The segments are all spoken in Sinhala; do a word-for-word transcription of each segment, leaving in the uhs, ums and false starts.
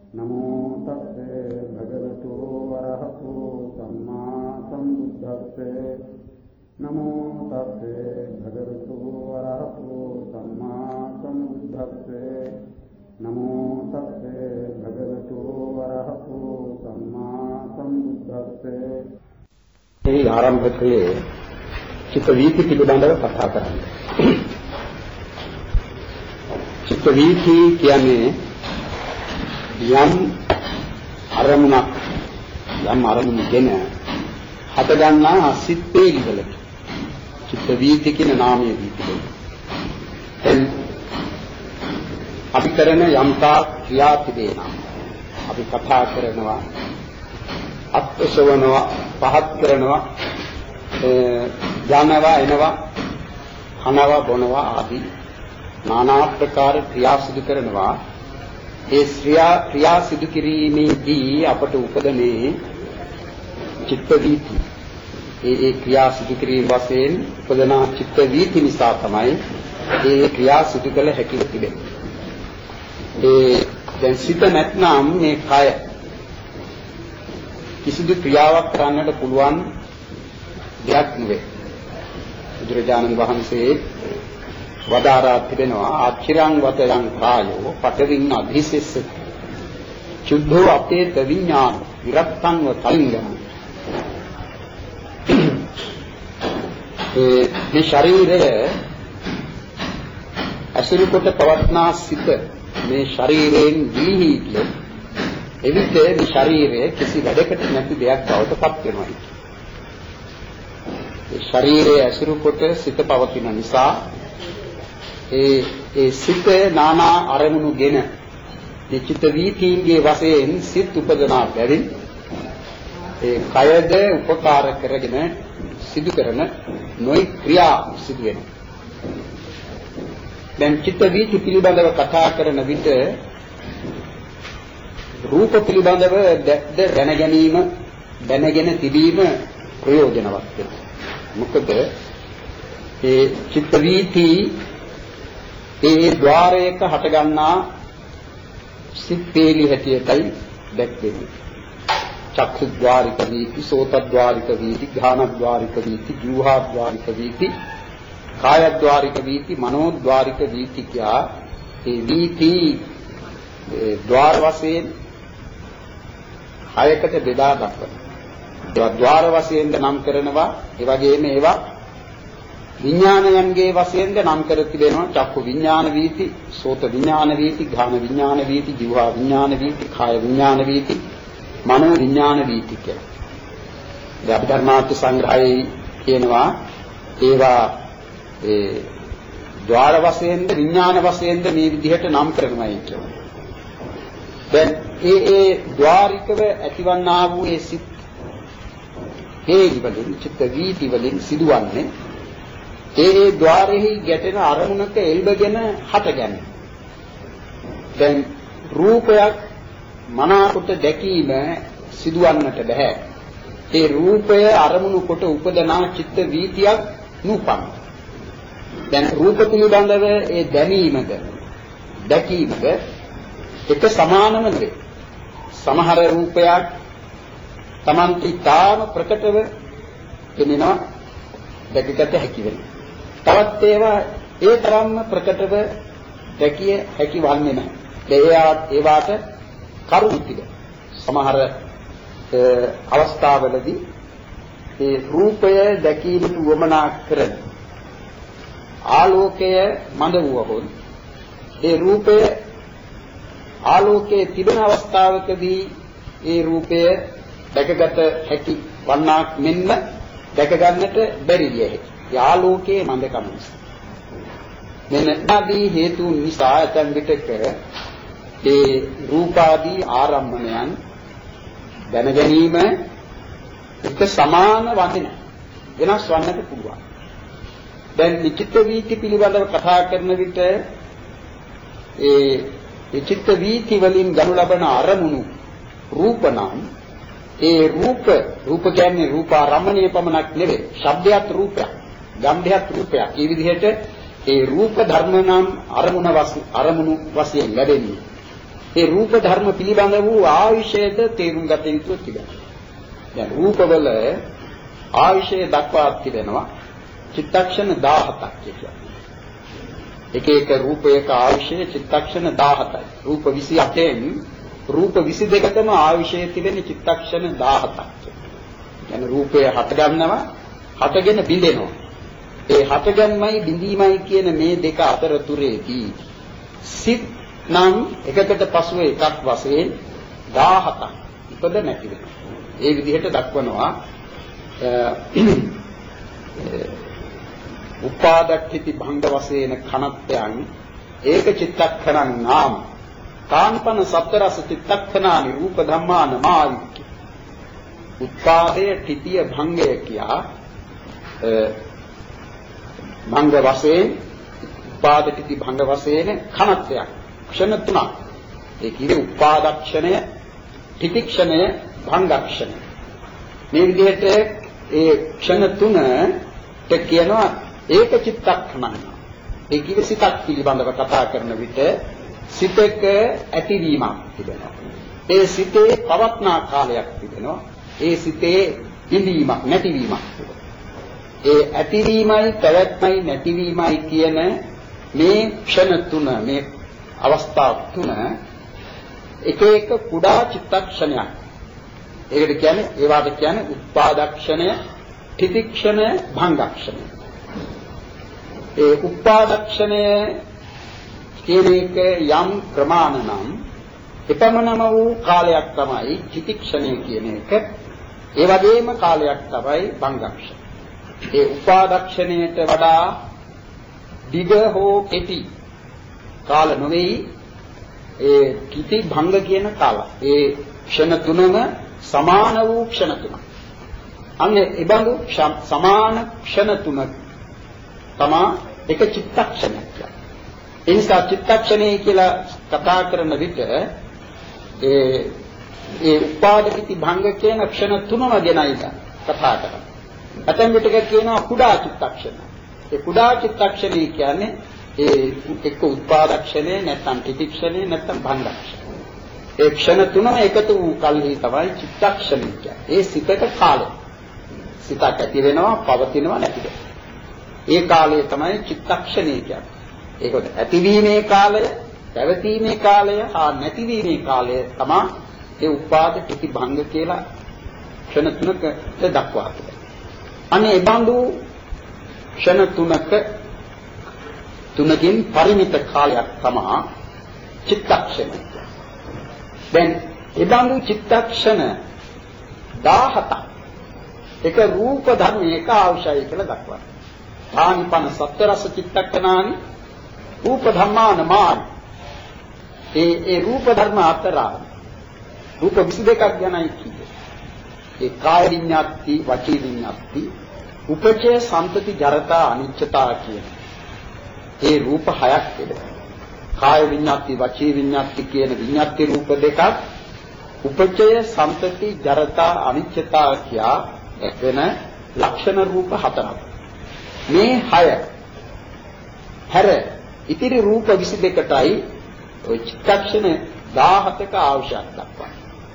नमो तस्से भगवतो अरहतो सम्मा सम्बुद्धस्से नमो तस्से भगवतो अरहतो सम्मा सम्बुद्धस्से नमो तस्से भगवतो अरहतो सम्मा सम्बुद्धस्से මේ ආරම්භකයේ චිත්ත වීති පිළිබඳව කතා කරන්නේ. චිත්ත වීති කියන්නේ යම් අරමුණක් යම් අරමුණකින් හට ගන්නා සිත් වේගවල චිත්ත වීති කියන නාමය දීතියි. එන් අපි කරන යම්තා ක්‍රියා තිබේනා අපි කතා කරනවා අත්සවනවා පහත් කරනවා යනවා එනවා කනවා බොනවා ආදී নানা ආකාර ක්‍රියා සිදු කරනවා. ඒ ක්‍රියා ක්‍රියා සිදු කිරීමේදී අපට උපදනේ චිත්ත වීති. ඒ ඒ ක්‍රියා සිදු කිරීම වශයෙන් උපදන චිත්ත වීති නිසා තමයි ඒ ක්‍රියා සිදු කළ හැකි වෙන්නේ. ඒ දැන් සිත නැත්නම් මේ කය කිසිදු ක්‍රියාවක් කරන්නට පුළුවන් දෙයක් නෙවෙයි. බුදුරජාණන් වහන්සේ වදාරා තිබෙනවා ආචිරං වතයන් කායෝ පඨවින් අධිසෙස්ස චුද්ධෝ අපේත විඥාන විරත්තං වතංගම. ඒ මේ ශරීරය අසුරු කොට පවත්නා සිත මේ ශරීරයෙන් දීහි කිය එවිට මේ ශරීරය කිසි වැඩකට නැති දෙයක් බවට පත් වෙනවා. ඒ ශරීරයේ අසුරු කොට සිත පවතින නිසා ඒ ඒ සිත නානා අරමුණුගෙන මේ චිත්ත වීතියේ වශයෙන් සිත් උපදනා බැවින් ඒ කයද උපකාර කරගෙන සිදු කරන නොයි ක්‍රියා සිදු වෙනවා. දැන් චිත්ත වීති පිළිබඳව කතා කරන විට රූප පිළිබඳව දැන ගැනීම දැනගෙන තිබීම ප්‍රයෝජනවත් වෙනවා. මොකද ඒ චිත්ත වීති ඒ ద్వාරයක හට ගන්නා සිත් පේලි හැටියටයි දැක්වෙන්නේ. චක්ඛු ద్వාරික වීති, සෝත ద్వාරික වීති, ඝාන ద్వාරික වීති, ජීවහා ద్వාරික වීති, කාය ద్వාරික වීති, මනෝ ద్వාරික වීති කියා ඒ වීති ద్వාර වශයෙන් හයකට බෙදා දක්වනවා. ඒවා ద్వාර වශයෙන්ද නම් කරනවා. ඒ වගේම ඒවා විඥානයන්ගේ වශයෙන්ද නම් කර තිබෙනවා. චක්කු විඥාන වීති, සෝත විඥාන වීති, ඝාන විඥාන වීති, જીවහා විඥාන වීති, කාය විඥාන වීති, මනෝ විඥාන වීති කියලා. ඒ අභිධර්මාර්ථ සංග්‍රහයේ කියනවා ඒවා ඒ ద్వාර වශයෙන්ද විඥාන වශයෙන්ද මේ විදිහට නම් කරනවායි කියලා. දැන් ඒ ඒ ద్వාරිකව ඇතිවන්නා වූ ඒ සිත් හේයි වලින් චිත්ත වීති වලින් සිදුවන්නේ ඒ ඒ ద్వාරෙහි ගැටෙන අරමුණක එල්බගෙන හටගන්නේ. දැන් රූපයක් මනාකොට දැකීම සිදුවන්නට බෑ. ඒ රූපය අරමුණු කොට උපදනා චිත්ත වීතියක් නූපන්. දැන් රූප පිළිබඳව ඒ දැනීමද දැකීමද එක සමානම නෙවේ. සමහර රූපයක් Tamante ඊටාම ප්‍රකටව එනවා දැකගත හැකි වෙනවා. තවත් ඒවා ඒ තරම්ම ප්‍රකටව දැකිය හැකි වන්නේ නැහැ. ඒවා ඒවාට කරුණු තිබෙනවා. සමහර අවස්ථාවලදී ඒ රූපය දැකීමට උවමනා කරන ආලෝකය මඳ වූවොත් ඒ රූපය ආලෝකයේ තිබෙන අවස්ථාවකදී ඒ රූපය දැකගත හැකි වන්නාක් මෙන්න දැක ගන්නට බැරි විය හැකියි. ඒ ආලෝකයේ මඳකම නිසා. මෙන්න ආදී හේතු නිසා ඇතන් විටක ඒ රූපාදී ආරම්මණයන් දැන ගැනීම එක සමාන වන්නේ නැහැ. වෙනස් වන්නට පුළුවන්. දැන් චිත්ත වීති පිළිබඳව කතා කරන විට ඒ ඒ චිත්ත වීති වලින් ගනු ලබන අරමුණු රූප නම් ඒ රූප රූප කියන්නේ රූපාරම්මණය පමණක් නෙවෙයි. ශබ්දයක් රූපයක්, ගන්ධයක් රූපයක්. මේ විදිහට ඒ රූප ධර්ම නම් අරමුණ වශයෙන් අරමුණු වශයෙන් ලැබෙන්නේ. ඒ රූප ධර්ම පිළිබඳ වූ ආවිෂයද තේරුම් ගත යුතු තිබෙනවා. දැන් රූපවල ආවිෂය දක්වා තිබෙනවා චිත්තක්ෂණ දහහතක් කියලා. එක එක රූපයක ආවිෂය චිත්තක්ෂණ දහහතයි. රූප විසි අටෙන් රූප විසි දෙකකම ආවිෂය තිබෙන චිත්තක්ෂණ දහහතක්. يعني රූපය හට ගන්නවා, හටගෙන බිඳෙනවා. ඒ හටගන්මයි බිඳීමයි කියන මේ දෙක අතරතුරේදී සිත් නම් එකකට පසුව එකක් වශයෙන් දහහතක් ඉපද නැති වෙනවා. ඒ විදිහට දක්වනවා උපාදක්ඛිති භංග වශයෙන් කනත්යන් ඒක චිත්තක්ඛණං නාම කාන්පන සතරස චිත්තක්ඛනානි රූප ධම්මාන මායික්‍ය උත්පාදයේ ඨිතිය භංගය කියා භංග වශයෙන් උපාද ඨිති භංග වශයෙන් කනත්යක් ක්ෂණ තුනක් ඒ කියන්නේ උපාදක්ෂණය ඨිතික්ෂණය භංගක්ෂණය මේ විදිහට ඒ ක්ෂණ තුනට කියනවා ඒක චිත්තක්ඛණං. ඒ කිවි සිතක් පිළිබඳව කතා කරන විට සිතක ඇතිවීමක් තිබෙනවා. ඒ සිතේ පවත්නා කාලයක් තිබෙනවා. ඒ සිතේ ඉඳීමක් නැතිවීමක් තිබෙනවා. ඒ ඇතිවීමයි පැවැත්මයි නැතිවීමයි කියන මේ ක්ෂණ තුන මේ අවස්ථා තුන එක එක කුඩා චිත්තක්ෂණයක්. ඒකට කියන්නේ ඒවට කියන්නේ උත්පාදක්ෂණය, ඨිතික්ෂණය, භංගක්ෂණය. ඒ උපාදක්ෂණය කියන එක යම් ප්‍රමාණ නම් එපමණම වූ කාලයක් තමයි චිතික්ෂණය කියන එක. ඒ වගේම කාලයක් තමයි භංගක්ෂණය. ඒ උපාදක්ෂණයට වඩා දිග හෝ කෙටි කාල නොවේ ඒ කිති භංග කියන කාල. ඒ ක්ෂණ තුනම සමාන වූ ක්ෂණ තුනක්. අන්න ඒ බඳු සමාන ක්ෂණ තුනක් තමා එක චිත්තක්ෂණයක් කියන්නේ. ඒ නිසා චිත්තක්ෂණය කියලා කතා කරන විට ඒ ඒ උපාදිත භංග කියන ක්ෂණ තුනම ගැනයි කතා කරන්නේ. ඇතැම් විටක කියනවා කුඩා චිත්තක්ෂණ. ඒ කුඩා චිත්තක්ෂණය කියන්නේ ඒ එක්ක උත්පාදක්ෂණය නැත්නම් ත්‍රිතික්ෂණය නැත්නම් භංගක්ෂණය. ඒ ක්ෂණ තුනම එකතු වූ කල්හි තමයි චිත්තක්ෂණය කියන්නේ. ඒ සිතක කාලය. සිතක් ඇති වෙනවා, පවතිනවා, නැති වෙනවා. ඒ කාලය තමයි චිත්තක්ෂණය කියන්නේ. ඒකද ඇතිවීමේ කාලය, පැවතීමේ කාලය, හා නැතිවීමේ කාලය තමයි ඒ උපාද ප්‍රතිභංග කියලා ක්ෂණ තුනක දක්වා තිබෙනවා. අනේ ඒ බඳු ක්ෂණ තුනක තුනකින් පරිමිත කාලයක් තමයි චිත්තක්ෂණය. දැන් ඒ බඳු චිත්තක්ෂණ දහහතක් එක රූප ධර්මයක අවශ්‍යයි කියලා දක්වනවා. ආනිපන සතරස චිත්තක්ඛනානි රූප ධම්මාන මාන ඒ ඒ රූප ධර්ම අතර රූප විසි දෙකක් ගැනයි කියන්නේ. ඒ කාය විඤ්ඤාති, වචී විඤ්ඤාති, උපචය සම්පති ජරතා අනිච්චතා කියන ඒ රූප හයක් තිබෙනවා. කාය විඤ්ඤාති, වචී විඤ්ඤාති කියන විඤ්ඤාති රූප දෙකක්, උපචය සම්පති ජරතා අනිච්චතා කියා එක්වෙන ලක්ෂණ රූප හතරක්. මේ හය හැර ඉතිරි රූප විසි දෙකටයි ඔය චිත්තක්ෂණ දහහතක අවශ්‍යයක් දක්වන්නේ.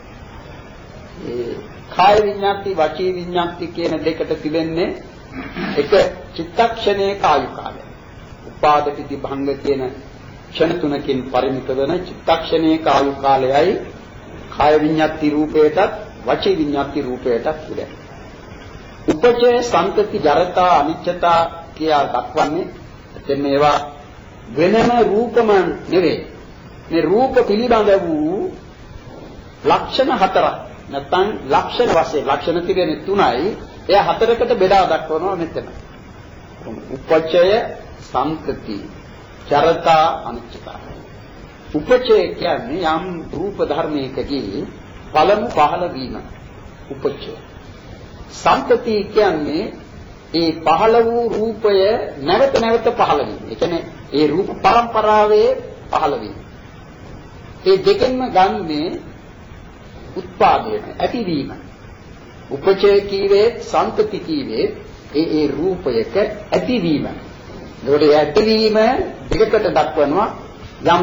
ඒ කාය විඤ්ඤාති, වචී විඤ්ඤාති කියන දෙකට තිබෙන්නේ එක චිත්තක්ෂණයේ කායු කාලය. උපාදිත භංග කියන ක්ෂණ තුනකින් පරිමිත වන චිත්තක්ෂණයේ කායු කාලයයි කාය විඤ්ඤාති රූපයටත් වචී විඤ්ඤාති රූපයටත් තිබෙනවා. උපචය සම්පති ජරතා අනිච්චතා කියා දක්වන්නේ එතන මේවා වෙනම රූපම නෙවෙයි. මේ රූප පිළිබඳ වූ ලක්ෂණ හතරක් නැත්නම් ලක්ෂණ වශයෙන් ලක්ෂණ තිබෙන්නේ තුනයි. එය හතරකට බෙදා දක්වනවා මෙතන. උපචය සම්පති ජරතා අනිච්චතා. උපචය කියන්නේ යම් රූප ධර්මයකදී පළමු පහළ වීම උපචය. සම්පති කියන්නේ ඒ පහළ වූ රූපය නැවත නැවත පහළ වීම. ඒ කියන්නේ ඒ රූප පරම්පරාවේ පහළ වීම. ඒ දෙකෙන්ම ගන්නේ උත්පාදය ඇතිවීම. උපචය කීවේ සම්පති කීවේ ඒ ඒ රූපයක ඇතිවීම. ඒකට ඇතිවීම දෙකකට දක්වනවා. යම්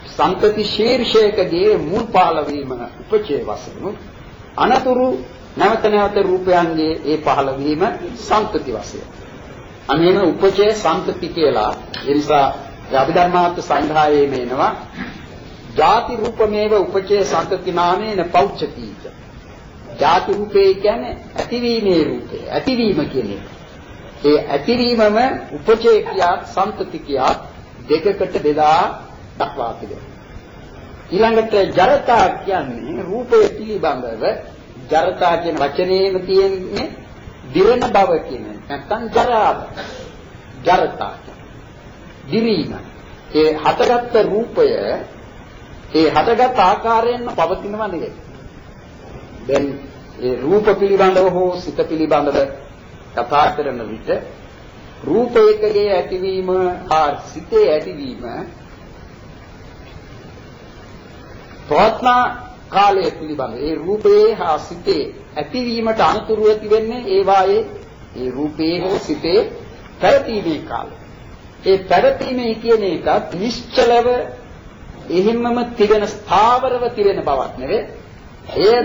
සම්පති ශීර්ෂයකදී මුල් පහළ වීම උපචේ වශයෙන් අනතුරු නැවත නැවත රූපයන්ගේ ඒ පහළ වීම සම්පති වශයෙන් අනේන උපචේ සම්පති කියලා ඒ නිසා අභිධර්මාර්ථ සංග්‍රහයේ මේනවා ජාති රූපමේව උපචේ සම්පති නාමේන පෞච්චති. ජාති රූපේ කියන්නේ ඇතිවීමේ රූපය ඇතිවීම කියන්නේ ඒ ඇතිවීමම උපචේ කියා සම්පති කියා දෙකකට බෙදා දක්වා තිබෙනවා. ඊළඟට ජරතා කියන්නේ රූපය පිළිබඳව ජරතා කියන වචනේම තියෙන්නේ දිරණ බව කියන නැත්නම් ජරාව. ජරතා දිරීම. ඒ හටගත් රූපය ඒ හටගත් ආකාරයෙන්ම පවතිනවා නෙවෙයි. දැන් ඒ රූප පිළිබඳව හෝ සිත පිළිබඳව කතා කරන විට රූපයකගේ ඇතිවීම හා සිතේ ඇතිවීම ප්‍රඥා කාලය පිළිබඳ ඒ රූපේ හා සිතේ ඇතිවීමට අනුතුරු ඇති වෙන්නේ ඒ වායේ ඒ රූපේ හෝ සිතේ පැවතීමේ කාලය. ඒ පැවතීමේ කියන එකත් නිශ්චලව එහෙමම තිබෙන ස්ථාවරව තිබෙන බවක් නෙවෙයි. ඒද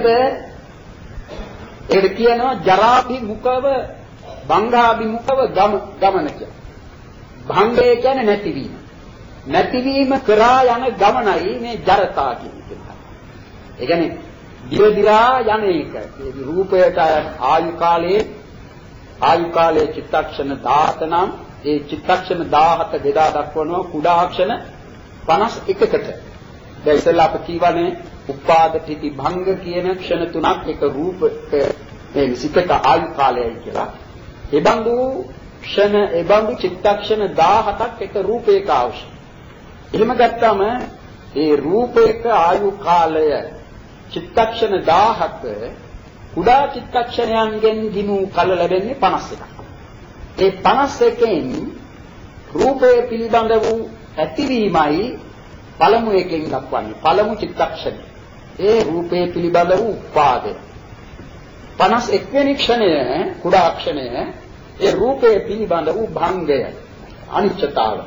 ඒක කියනවා ජරාභිමුඛව භංගාභිමුඛව ගමන කියලා. භංගය කියන්නේ නැතිවීම. නැතිවීම කරා යන ගමනයි මේ ජරතා කියන්නේ. ඒ කියන්නේ දිරදිරා යන එක. ඒ රූපයට ආයු කාලයේ ආයු කාලයේ චිත්තක්ෂණ දහසක නම් ඒ චිත්තක්ෂණ දහසක බෙදා දක්වනවා කුඩාක්ෂණ පනස් එකකට. දැන් ඉතලා අප කියවනේ උපාද තිති භංග කියන ක්ෂණ තුනක් එක රූපක මේ සිතක ආයු කාලයයි කියලා. ඒ බඳු ක්ෂණ ඒ බඳු චිත්තක්ෂණ දහසක් එක රූපයක අවශ්‍යයි. එහෙම ගත්තම ඒ රූපයක ආයු කාලය චිත්තක්ෂණ දහසක කුඩා චිත්තක්ෂණයන්ගෙන් ගිනු කල ලැබෙන්නේ පනස් එකක්. ඒ පනස් එකෙන් රූපය පිළිබඳ වූ ඇතිවීමයි පළමු එකෙන් දක්වන්නේ. පළමු චිත්තක්ෂණය. ඒ රූපය පිළිබඳ වූ උපාදය. පනස් එක් වෙනි ක්ෂණය කුඩා ක්ෂණය ඒ රූපය පිළිබඳ වූ භංගය අනිච්චතාවය.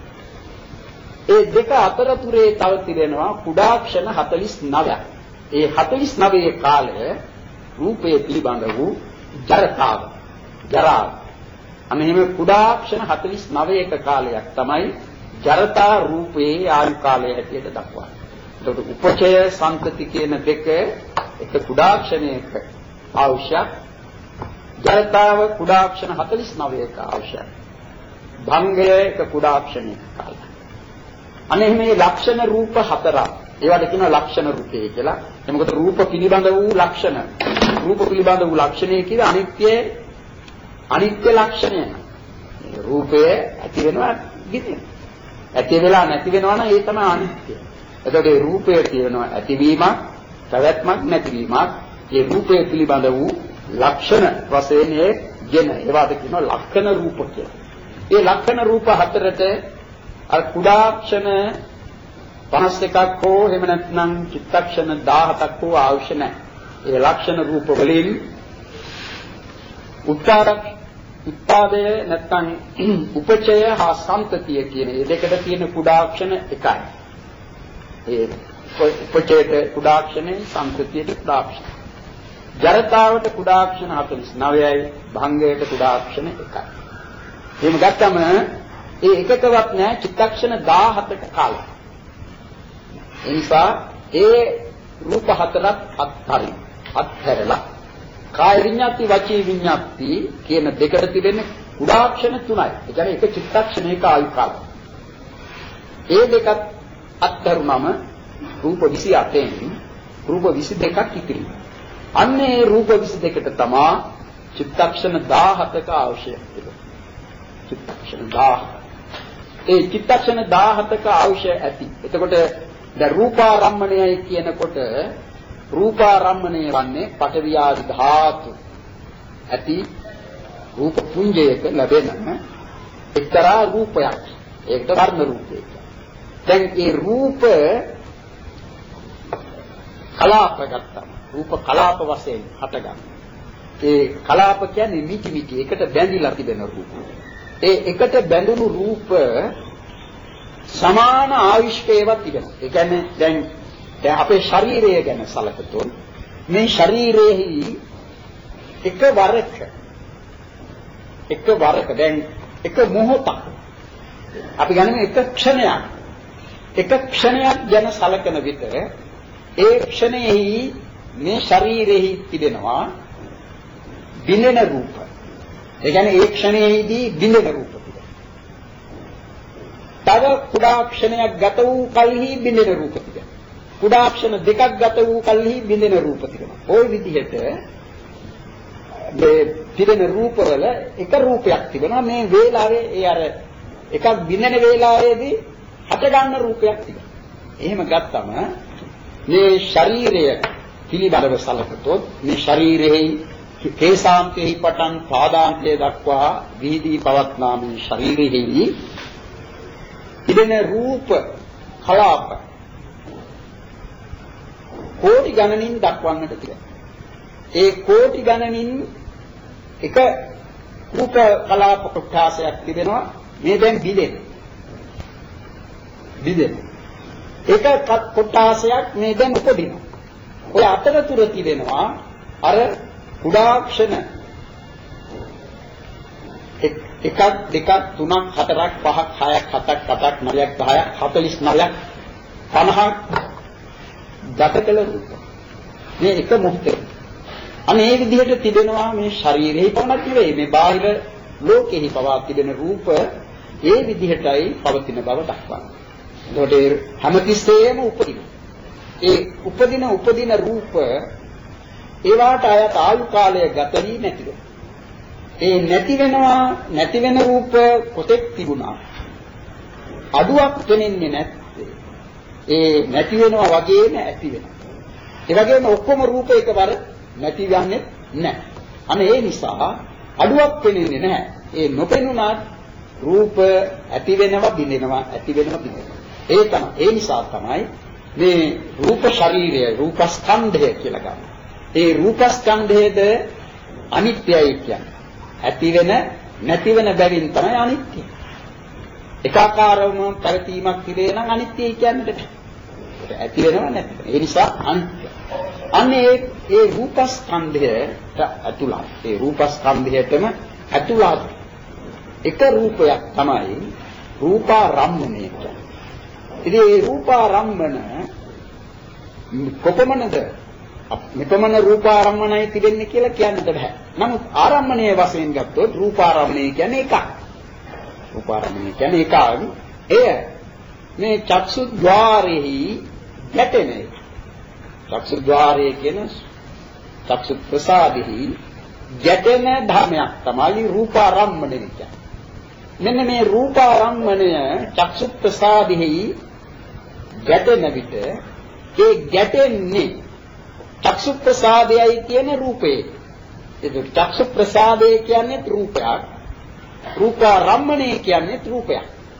ඒ දෙක අතරතුරේ තව තිබෙනවා කුඩා ක්ෂණ හතළිස් නවයක්. ඒ හතළිස් නවයේ කාලය රූපය පිළිබඳ වූ ජරතාව. ජරාව. අනෙහිම කුඩා ක්ෂණ හතළිස් නවයක කාලයක් තමයි ජරතා රූපයේ ආයු කාලය හැටියට දක්වන්නේ. එතකොට උපචය සම්පති කියන දෙක එක කුඩා ක්ෂණයක අවශ්‍යයි. ජරතාව කුඩා ක්ෂණ හතළිස් නවයක අවශ්‍යයි. භංගය එක කුඩා ක්ෂණයක කාලය. අනේ මේ ලක්ෂණ රූප හතරක්. ඒවට කියනවා ලක්ෂණ රූපේ කියලා. එතකොට රූප පිළිබඳ වූ ලක්ෂණ. රූප පිළිබඳ වූ ලක්ෂණය කියන්නේ අනිත්‍ය අනිත්‍ය ලක්ෂණය. රූපය ඇති වෙනවා ගිතෙන. ඇති වෙලා නැති වෙනවා නම් ඒ තමයි අනිත්‍ය. එතකොට ඒ රූපය කියනවා ඇතිවීමක්, පැවැත්මක්, නැතිවීමක්. ඒ රූපය පිළිබඳ වූ ලක්ෂණ වශයෙන් ගෙන ඒවාට කියනවා ලක්ෂණ රූප කියලා. ඒ ලක්ෂණ රූප හතරට අර කුඩාක්ෂණ පනස් එකක් හෝ එහෙම නැත්නම් චිත්තක්ෂණ දහසක් හෝ අවශ්‍ය නැහැ. ඒ ලක්ෂණ රූප වලින් උත්තරක් උත්පාදය නැත්නම් උපචය හා සම්තතිය කියන මේ දෙකට තියෙන කුඩාක්ෂණ එකයි. ඒ උපචයට කුඩාක්ෂණේ සම්තතියට කුඩාක්ෂණ. ජරතාවට කුඩාක්ෂණ හතළිස් නවයයි භංගයට කුඩාක්ෂණ එකයි. එහෙම ගත්තම ඒ එකකවත් නැහැ චිත්තක්ෂණ දහසක කාලය. ඒ නිසා ඒ රූප හතරක් අත්හරින් අත්හැරලා කාය විඤ්ඤාති වචී විඤ්ඤාති කියන දෙකට තිබෙන කුඩාක්ෂණ තුනයි. ඒ කියන්නේ එක චිත්තක්ෂණයක ආයු කාලය. ඒ දෙකත් අත්හැරුනම රූප විසි අටෙන් රූප විසි දෙකක් ඉතිරි. අන්නේ රූප විසි දෙකට තමා චිත්තක්ෂණ දහසක අවශ්‍යයි. චිත්තක්ෂණ දහස. ඒ චිත්තක්ෂණ දහසක අවශ්‍ය ඇති. එතකොට දැන් රූපාරම්මණයයි කියනකොට රූපාරම්මණය වන්නේ පඨවි ආදි ධාතු ඇති රූප පුඤ්ජයක ලැබෙන එක්තරා රූපයක්. ඒකට වර්ණ රූපය. දැන් ඒ රූප කලාප ගත්තා. රූප කලාප වශයෙන් හටගන්න. ඒ කලාප කියන්නේ මිටි මිටි එකට බැඳිලා තිබෙන රූප. ඒ එකට බැඳුණු රූප සමාන ආයුෂ්කේවත් තිබෙනවා. ඒ කියන්නේ දැන් දැන් අපේ ශරීරය ගැන සැලකතොත් මේ ශරීරයේ එක වරක එක වරක දැන් එක මොහොතක් අපි ගන්නේ එක ක්ෂණයක් එක ක්ෂණයක් ගැන සැලකන විට ඒ ක්ෂණයෙහි මේ ශරීරෙහි තිබෙනවා බිඳෙන රූප. ඒ කියන්නේ ඒ ක්ෂණයේදී බිඳෙන රූප තිබෙනවා. තව කුඩා ක්ෂණයක් ගත වූ කල්හි බිඳෙන රූප තිබෙනවා. කුඩා ක්ෂණ දෙකක් ගත වූ කල්හි බිඳෙන රූප තිබෙනවා. ওই විදිහට මේ තිබෙන රූපවල එක රූපයක් තිබෙනවා. මේ වේලාවේ ඒ අර එකක් බිඳෙන වේලාවේදී හට ගන්න රූපයක් තිබෙනවා. එහෙම ගත්තම මේ ශරීරය පිළිබඳව සැලකතොත් මේ ශරීරයේ කේසාන්තයේ පටන් පාදාන්තයේ දක්වා විහිදී පවත්නා මේ ශරීරෙහි තිබෙන රූප කලාප කෝටි ගණනින් දක්වන්නට තිබෙනවා. ඒ කෝටි ගණනින් එක රූප කලාප කොටසක් තිබෙනවා. මේ දැන් බිඳෙන බිඳෙන එක කොටසක් මේ දැන් උපදිනවා. ඔය අතරතුර තිබෙනවා අර කුඩා ක්ෂණ එකක් දෙකක් තුනක් හතරක් පහක් හයක් හතක් අටක් නවයක් දහයක් හතළිස් නවයක් පනහක් දතකල රූප මේ එක මොහොතේ අනේ මේ විදිහට තිබෙනවා මේ ශරීරෙහි පමණක් නෙවෙයි මේ බාහිර ලෝකෙහි පවා තිබෙන රූප ඒ විදිහටයි පවතින බව දක්වනවා. ඒකට හැමතිස්සෙම උපදින ඒ උපදින උපදින රූප ඒවාට අයත් ආයු කාලය ගත වී නැති වෙනවා. ඒ නැති වෙනවා නැති වෙන රූප කොතෙක් තිබුණා අඩුවක් වෙන්නේ නැත්තේ. ඒ නැති වෙනවා වගේම ඇති වෙනවා. ඒ වගේම ඔක්කොම රූප එකවර නැති යන්නේ නැහැ. අනේ ඒ නිසා අඩුවක් වෙන්නේ නැහැ. ඒ නොපෙනුණත් රූප ඇති වෙනවා බිඳෙනවා ඇති වෙනවා බිඳෙනවා. ඒ තමයි ඒ නිසා තමයි මේ රූප ශරීරය රූප ස්කන්ධය කියලා ගන්න. ඒ රූපස්කන්ධයේද අනිත්‍යයි කියන්නේ. ඇති වෙන නැති වෙන බැවින් තමයි අනිත්‍ය. එකාකාරවම පැවතීමක් තිබේ නම් අනිත්‍යයි කියන්නේ. ඒක ඇති වෙනව නැති. ඒ නිසා අනිත්‍ය. අන්නේ ඒ රූපස්කන්ධයට ඇතුළත්. ඒ රූපස්කන්ධයටම ඇතුළත් එක රූපයක් තමයි රූපාරම්මණය කියන්නේ. ඉතින් මේ රූපාරම්මන කොපමණද මෙපමණ රූපාරම්මණය තිබෙන්නේ කියලා කියන්නට බෑ. නමුත් ආරම්මණයේ වශයෙන් ගත්තොත් රූපාරම්මණය කියන්නේ එකක්. රූපාරම්මණය කියන්නේ එකක්. එය මේ චක්සු ద్వාරෙහි ගැටෙන එක. චක්සු ద్వාරයේ කියන චක්සු ප්‍රසාදෙහි ගැටෙන ධර්මයක් තමයි රූපාරම්මණය කියන්නේ. මෙන්න මේ රූපාරම්මණය චක්සු ප්‍රසාදෙහි ගැටෙන විට ඒ ගැටෙන්නේ චක්සු ප්‍රසාදයයි කියන රූපේ. ඒක චක්සු ප්‍රසාදය කියන්නේ රූපයක්. රූපාරම්මණය කියන්නේ රූපයක්.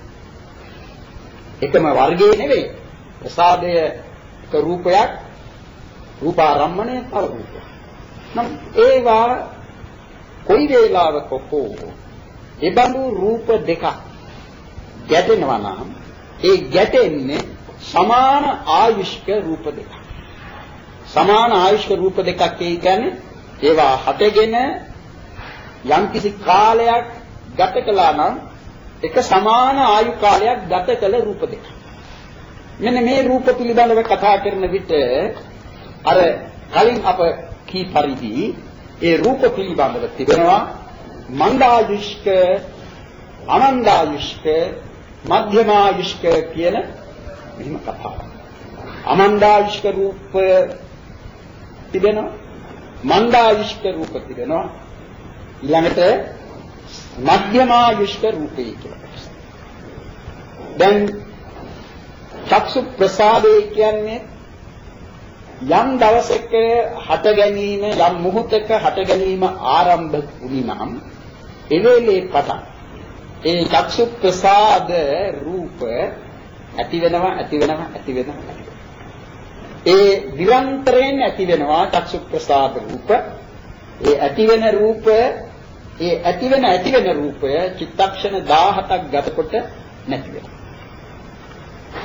එකම වර්ගයේ නෙවෙයි. ප්‍රසාදය එක රූපයක්. රූපාරම්මණය තව රූපයක්. නම් ඒවා කොයි වේලාවක හෝ ඒ බඳු රූප දෙකක් ගැටෙනවා නම් ඒ ගැටෙන්නේ සමාන ආයුෂ්ක රූප දෙකක්. සමාන ආයුෂ්ක රූප දෙකක් කියන්නේ ඒවා හටගෙන යම්කිසි කාලයක් ගත කළා නම් එක සමාන ආයු කාලයක් ගත කළ රූප දෙකක්. මෙන්න මේ රූප පිළිබඳව කතා කරන විට අර කලින් අප කී පරිදි ඒ රූප පිළිබඳව තිබෙනවා මන්දායුෂ්ක අමන්දායුෂ්ක මධ්‍යමායුෂ්ක කියන මෙහිම කතාවක්. අමන්දායුෂ්ක රූප තිබෙනවා මන්දායුෂ්ක රූප තිබෙනවා ඊළඟට මධ්‍යමායුෂ්ක රූපේ කියලා. දැන් චක්සු ප්‍රසාදේ කියන්නේ යම් දවසක හට ගැනීම යම් මොහොතක හට ගැනීම ආරම්භ වුණා නම් එලෙලේ පටන් ඒ චක්සු ප්‍රසාද රූප ඇති වෙනවා ඇති වෙනවා ඇති වෙනවා ඒ නිරන්තරයෙන් ඇති වෙනවා චක්සු ප්‍රසාද රූප. ඒ ඇති වෙන රූප ඒ ඇති වෙන ඇති වෙන රූපය චිත්තක්ෂණ දහහතක් ගතකොට නැති වෙනවා.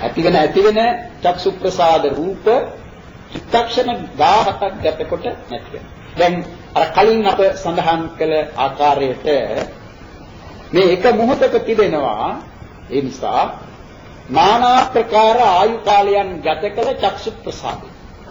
ඇතිවෙන ඇතිවෙන චක්සු ප්‍රසාද රූප චිත්තක්ෂණ දහහක් ගතකොට නැති වෙනවා. දැන් අර කලින් අප සඳහන් කළ ආකාරයට මේ එක මොහොතක තිබෙනවා. ඒ නිසා নানা ප්‍රකාර ආයු කාලයන් ගත කළ චක්සු ප්‍රසාදය.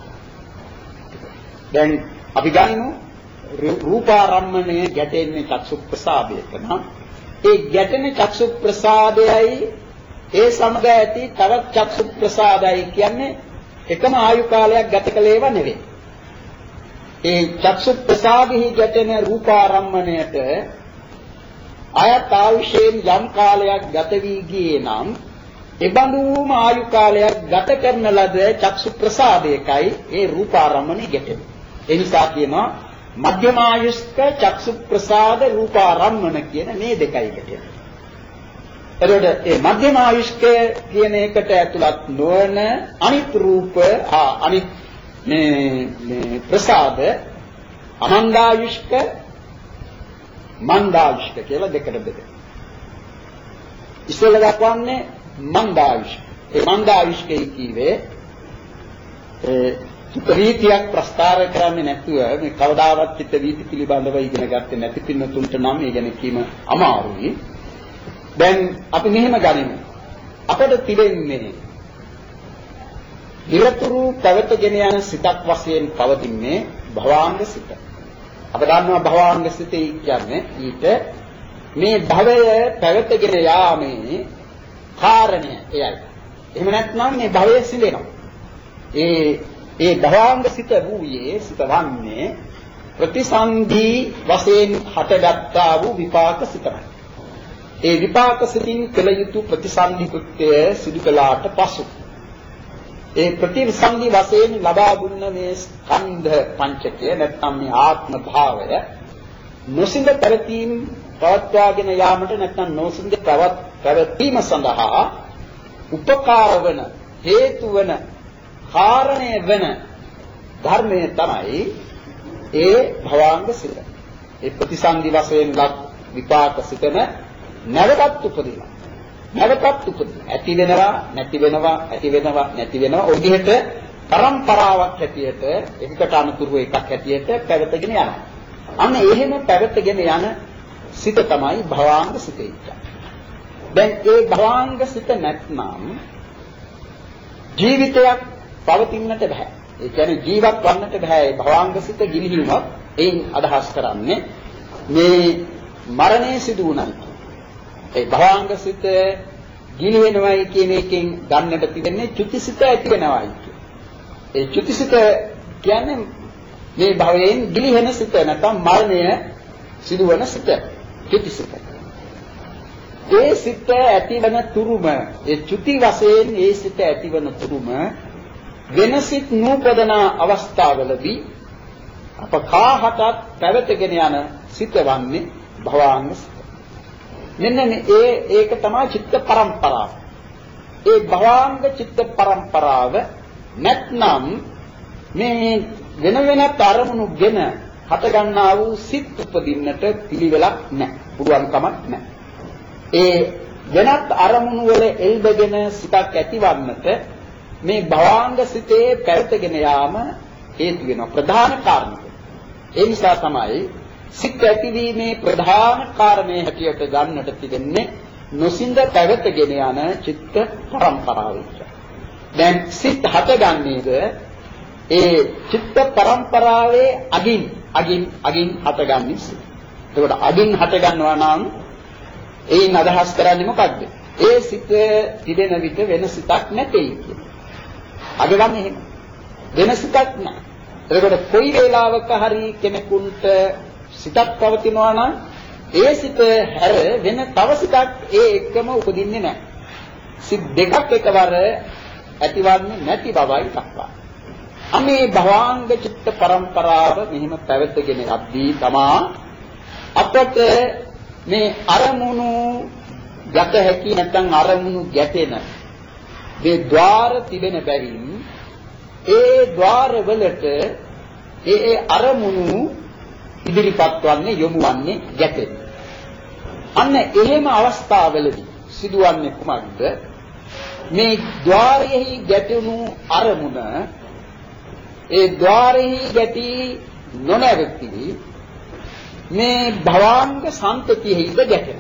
දැන් අපි ගනිමු රූපාරම්මණය ගැටෙන්නේ චක්සු ප්‍රසාදයට නම් ඒ ගැටෙන චක්සු ප්‍රසාදයයි ඒ සමග ඇති තවත් චක්සු ප්‍රසාදයයි කියන්නේ එකම ආයු කාලයක් ගත කළ ඒවා නෙවෙයි. ඒ චක්සු ප්‍රසාදෙහි ගැටෙන රූපාරම්මණයට ආයත ආයුෂයෙන් යම් කාලයක් ගත වී ගියේ නම් එබඳුම ආයු කාලයක් ගත කරන ලද චක්සු ප්‍රසාදයකයි ඒ රූපාරම්මණය ගැටෙන්නේ. ඒ නිසා කියනවා මධ්‍යම ආයුෂ්ක චක්සු ප්‍රසාද රූපාරම්මන කියන මේ දෙකයි ගැටෙන්නේ. එතකොට මේ මධ්‍යම ආයුෂ්ක කියන එකට ඇතුළත් නොවන අනිත් රූප ආ අනිත් මේ මේ ප්‍රසාද අමන්දායුෂ්ක මන්දායුෂ්ක කියලා දෙකට බෙදෙනවා. ඉස්සෙල්ලා දක්වන්නේ මන්දායුෂ්ක. ඒ මන්දායුෂ්කයි කියවේ ඒ චිත්තරීතියක් ප්‍රස්තාර කරන්නේ නැතුව මේ කවදාවත් චිත්ත වීති පිළිබඳව ඉගෙන ගත්තේ නැති පින්නතුන්ට නම් ඒ ගැන කීම අමාරුයි. දැන් අපි මෙහෙම ගනිමු. අපිට තිබෙන්නේ නිරතුරු පැවතගෙන යන සිතක් වශයෙන් පවතින්නේ භවාංග සිත. අප දන්නවා භවාංග සිතේ කියන්නේ ඊට මේ භවය පැවතගෙන යාමේ කාරණය එයයි. එහෙම නැත්නම් මේ භවය සිඳෙනවා. ඒ ඒ භවාංග සිත වූයේ සිත වන්නේ ප්‍රතිසන්ධි වශයෙන් හටගත්තා වූ විපාක සිතයි. ඒ විපාක සිතින් කළ යුතු ප්‍රතිසන්ධි කෘත්‍ය සිදු කළාට පසු ඒ ප්‍රතිසන්ධි වශයෙන් ලබා දුන්න මේ ස්කන්ධ පංචකය නැත්නම් මේ ආත්ම භාවය නොසිඳ පැවතීම පවත්වාගෙන යාමට නැත්නම් නොසිඳ පැවත් පැවතීම සඳහා උපකාර වන හේතු වන කාරණය වෙන ධර්මය තමයි ඒ භවාංග සිත. ඒ ප්‍රතිසන්දි වශයෙන් ලක් විපාක සිතන නැවතත් උපදිනවා. නැවතත් උපදිනවා. ඇති වෙනවා, නැති වෙනවා, ඇති වෙනවා, නැති වෙනවා. ඔය විදිහට පරම්පරාවක් හැටියට එකකට අනුතුරු එකක් හැටියට පැවතගෙන යනවා. අන්න එහෙම පැවතගෙන යන සිත තමයි භවාංග සිතේ කියන්නේ. දැන් ඒ භවාංග සිත නැත්නම් ජීවිතයක් පවතින්නට බෑ. ඒ කියන්නේ ජීවත් වන්නට බෑ. ඒ භවාංග සිත ගිලිහිමක් එයින් අදහස් කරන්නේ මේ මරණය සිදු වුණා. ඒ භවාංග සිත ගිලිහෙනවයි කියන එකෙන් ගන්නට තිබෙන්නේ චුතිසිත ඇති වෙනවයි කියන. ඒ චුතිසිත කියන්නේ මේ භවයෙන් ගිලිහෙන සිත නැත්නම් මරණය සිදුවන සිත චුතිසිත. ඒ සිත ඇතිවන තුරුම ඒ චුති වශයෙන් ඒ සිත ඇතිවන තුරුම වෙනසිත නූපදන අවස්ථාවලදී අප කාහටත් පැවතගෙන යන සිත වන්නේ භවාංග සිත. මෙන්න මේ ඒක තමයි චිත්ත පරම්පරාව. ඒ භවාංග චිත්ත පරම්පරාව නැත්නම් මේ වෙන වෙනත් අරමුණුගෙන හට ගන්නා වූ සිත් උපදින්නට පිළිවෙලක් නැහැ. පුළුවන් කමක් නැහැ. ඒ වෙනත් අරමුණු වල එල්බගෙන සිතක් ඇතිවන්නට මේ භවාංග සිතේ පැවතගෙන යාම හේතු වෙනවා ප්‍රධාන කාරණය. ඒ නිසා තමයි සිත් ඇතිවීමේ ප්‍රධාන කාරණේ හැටියට ගන්නට තිබෙන්නේ නොසින්ද පැවතගෙන යන චිත්ත පරම්පරාව. දැන් සිත් හටගන්නේද ඒ චිත්ත පරම්පරාවේ අගින් අගින් අගින් හටගන්නේ සිත්. ඒකට අගින් හට ගන්නවා නම් ඒන් අදහස් කරන්නේ මොකක්ද? ඒ සිත තිබෙන විට වෙන සිතක් නැtei කියන. අගගන්නේ එහෙම. වෙන සිතක් නැහැ. ඒකට කොයි වේලාවක හරි කෙනෙකුට සිතක් පවතිනවා නම් ඒ සිත හැර වෙන තව සිතක් ඒ එකම උපදින්නේ නැහැ. සිත් දෙකක් එකවර ඇතිවන්නේ නැති බවයි දක්වන්නේ. අනේ භවාංග චිත්ත පරම්පරාව මෙහිම පැවතගෙන යද්දී තමා අපට මේ අරමුණු ගත හැකි නැත්නම් අරමුණු ගැටෙන මේ ద్వාර තිබෙන බැවින් ඒ ద్వාර වලට ඒ ඒ අරමුණු ඉදිරිපත් වන්නේ යොමු වන්නේ ගැටෙන. අන්න එහෙම අවස්ථාවලදී සිදුවන්නේ කුමක්ද? මේ ద్వාරයෙහි ගැටුණු අරමුණ ඒ ద్వාරයෙහි ගැටි නොනැවති මේ භවාංග සම්පතියෙහිද ගැටෙන.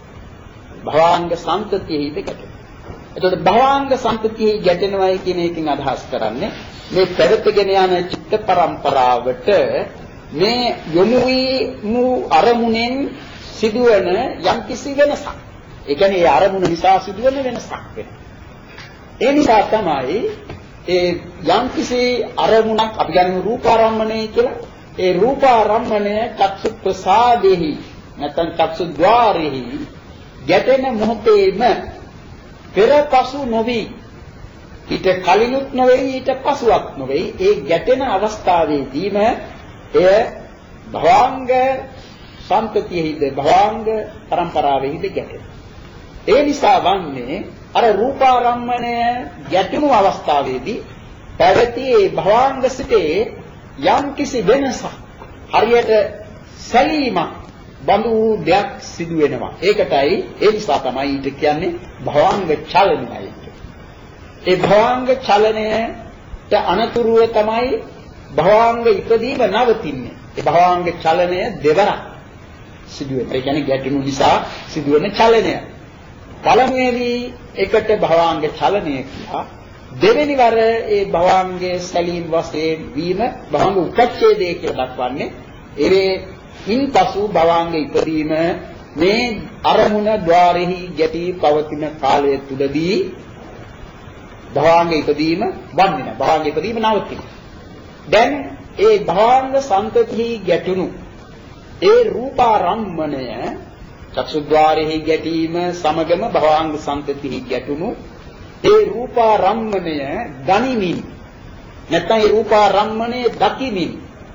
භවාංග සම්පතියෙහිද ගැටෙන. එතකොට භවාංග සම්පතියෙහි ගැටෙනවයි කියන එකෙන් අදහස් කරන්නේ මේ පෙරතගෙන යන චිත්ත පරම්පරාවට මේ යොමු වූ අරමුණෙන් සිදුවන යම්කිසි වෙනසක්. ඒ කියන්නේ ඒ අරමුණ නිසා සිදුවන වෙනසක් වෙනවා. ඒ නිසා තමයි ඒ යම්කිසි අරමුණක් අපි ගන්න රූපාරම්මණය කියලා. ඒ රූපාරම්මණය චක්සු ප්‍රසාදෙහි නැත්නම් චක්සු ద్వාරෙහි ගැටෙන මොහොතේම පෙරපසු නොවි ඊට කලිනුත් නොවේ ඊට පසුවක් නොවේ ඒ ගැටෙන අවස්ථාවේදීම එය භවාංග සම්පතියෙහිද භවාංග පරම්පරාවෙහිද ගැටෙන. ඒ නිසා වන්නේ අර රූපාරම්මණය ගැටුණු අවස්ථාවේදී පැවති ඒ භවාංග සිතේ යම් කිසි වෙනසක් හරියට සැලීමක් බඳු දෙයක් සිදු වෙනවා. ඒකටයි ඒ නිසා තමයි ඊට කියන්නේ භවාංග චලනයයි. ඒ භවාංග චලනයට අනතුරුව තමයි භවාංග ඉදීම නවතින්නේ. ඒ භවාංග චලනය දෙවරක් සිදු වෙනවා. ඒ කියන්නේ ගැටුණු නිසා සිදුවන චලනය. පළමුවෙනි එකට භවාංග චලනය කියලා දෙවෙනි වර ඒ භවාංගයේ සැලීම් වශයෙන් වීම භවාංග උපච්ඡේදය කියලා දක්වන්නේ. ඒ ඉන්පසු භවාංග ඉදීම මේ අරමුණ ద్వාරෙහි ගැටි පවතින කාලය තුලදී භවාංග ඉදීම වන්නේ නැහැ. භවාංග ඉදීම නවතිනවා. දැන් ඒ භවාංග සංතතිහි ගැටුණු ඒ රූපාරම්මණය චක්සුද්්වාරෙහි ගැටීම සමගම භවාංග සංතතිහි ගැටුණු ඒ රූපාරම්මණය ගනිමින් නැත්නම් ඒ රූපාරම්මණය දකිමින්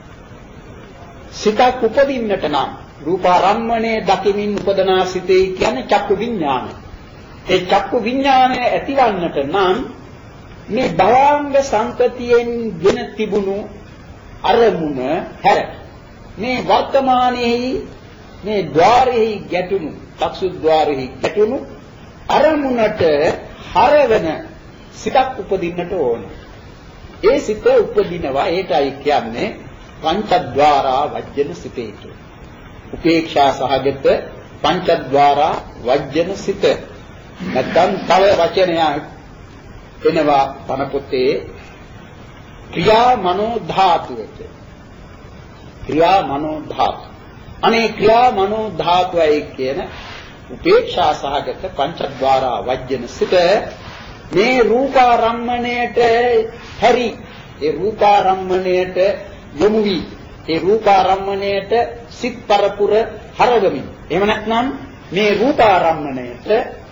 සිතක් උපදින්නට නම් රූපාරම්මණය දකිමින් උපදනා සිතේ කියන්නේ චක්කු විඥානය. ඒ චක්කු විඥානය ඇතිවන්නට නම් මේ භවාංග සංතතියෙන් ගෙන තිබුණු අරමුණ හැර මේ වර්තමානයේහි මේ ద్వාරෙහි ගැටුණු චක්සුද්්වාරෙහි ගැටුණු අරමුණට හරවන සිතක් උපදින්නට ඕන. ඒ සිත උපදිනවා ඒටයි කියන්නේ පංචද්වාරා වජ්ජන සිතේ කියලා. උපේක්ෂා සහගත පංචද්වාරා වජ්ජන සිත. නැත්නම් තව වචනයක් එනවා පණ පොතේ ක්‍රියා මනෝ ධාතුවට. ක්‍රියා මනෝ ධාතු. අනේ ක්‍රියා මනෝ ධාතුවයි කියන උපේක්ෂා සහගත පංචද්වාරා වජ්ජන සිත මේ රූපාරම්මණයට හැරි ඒ රූපාරම්මණයට යොමු වී ඒ රූපාරම්මණයට සිත් පරපුර හරවමින් එහෙම නැත්නම් මේ රූපාරම්මණයට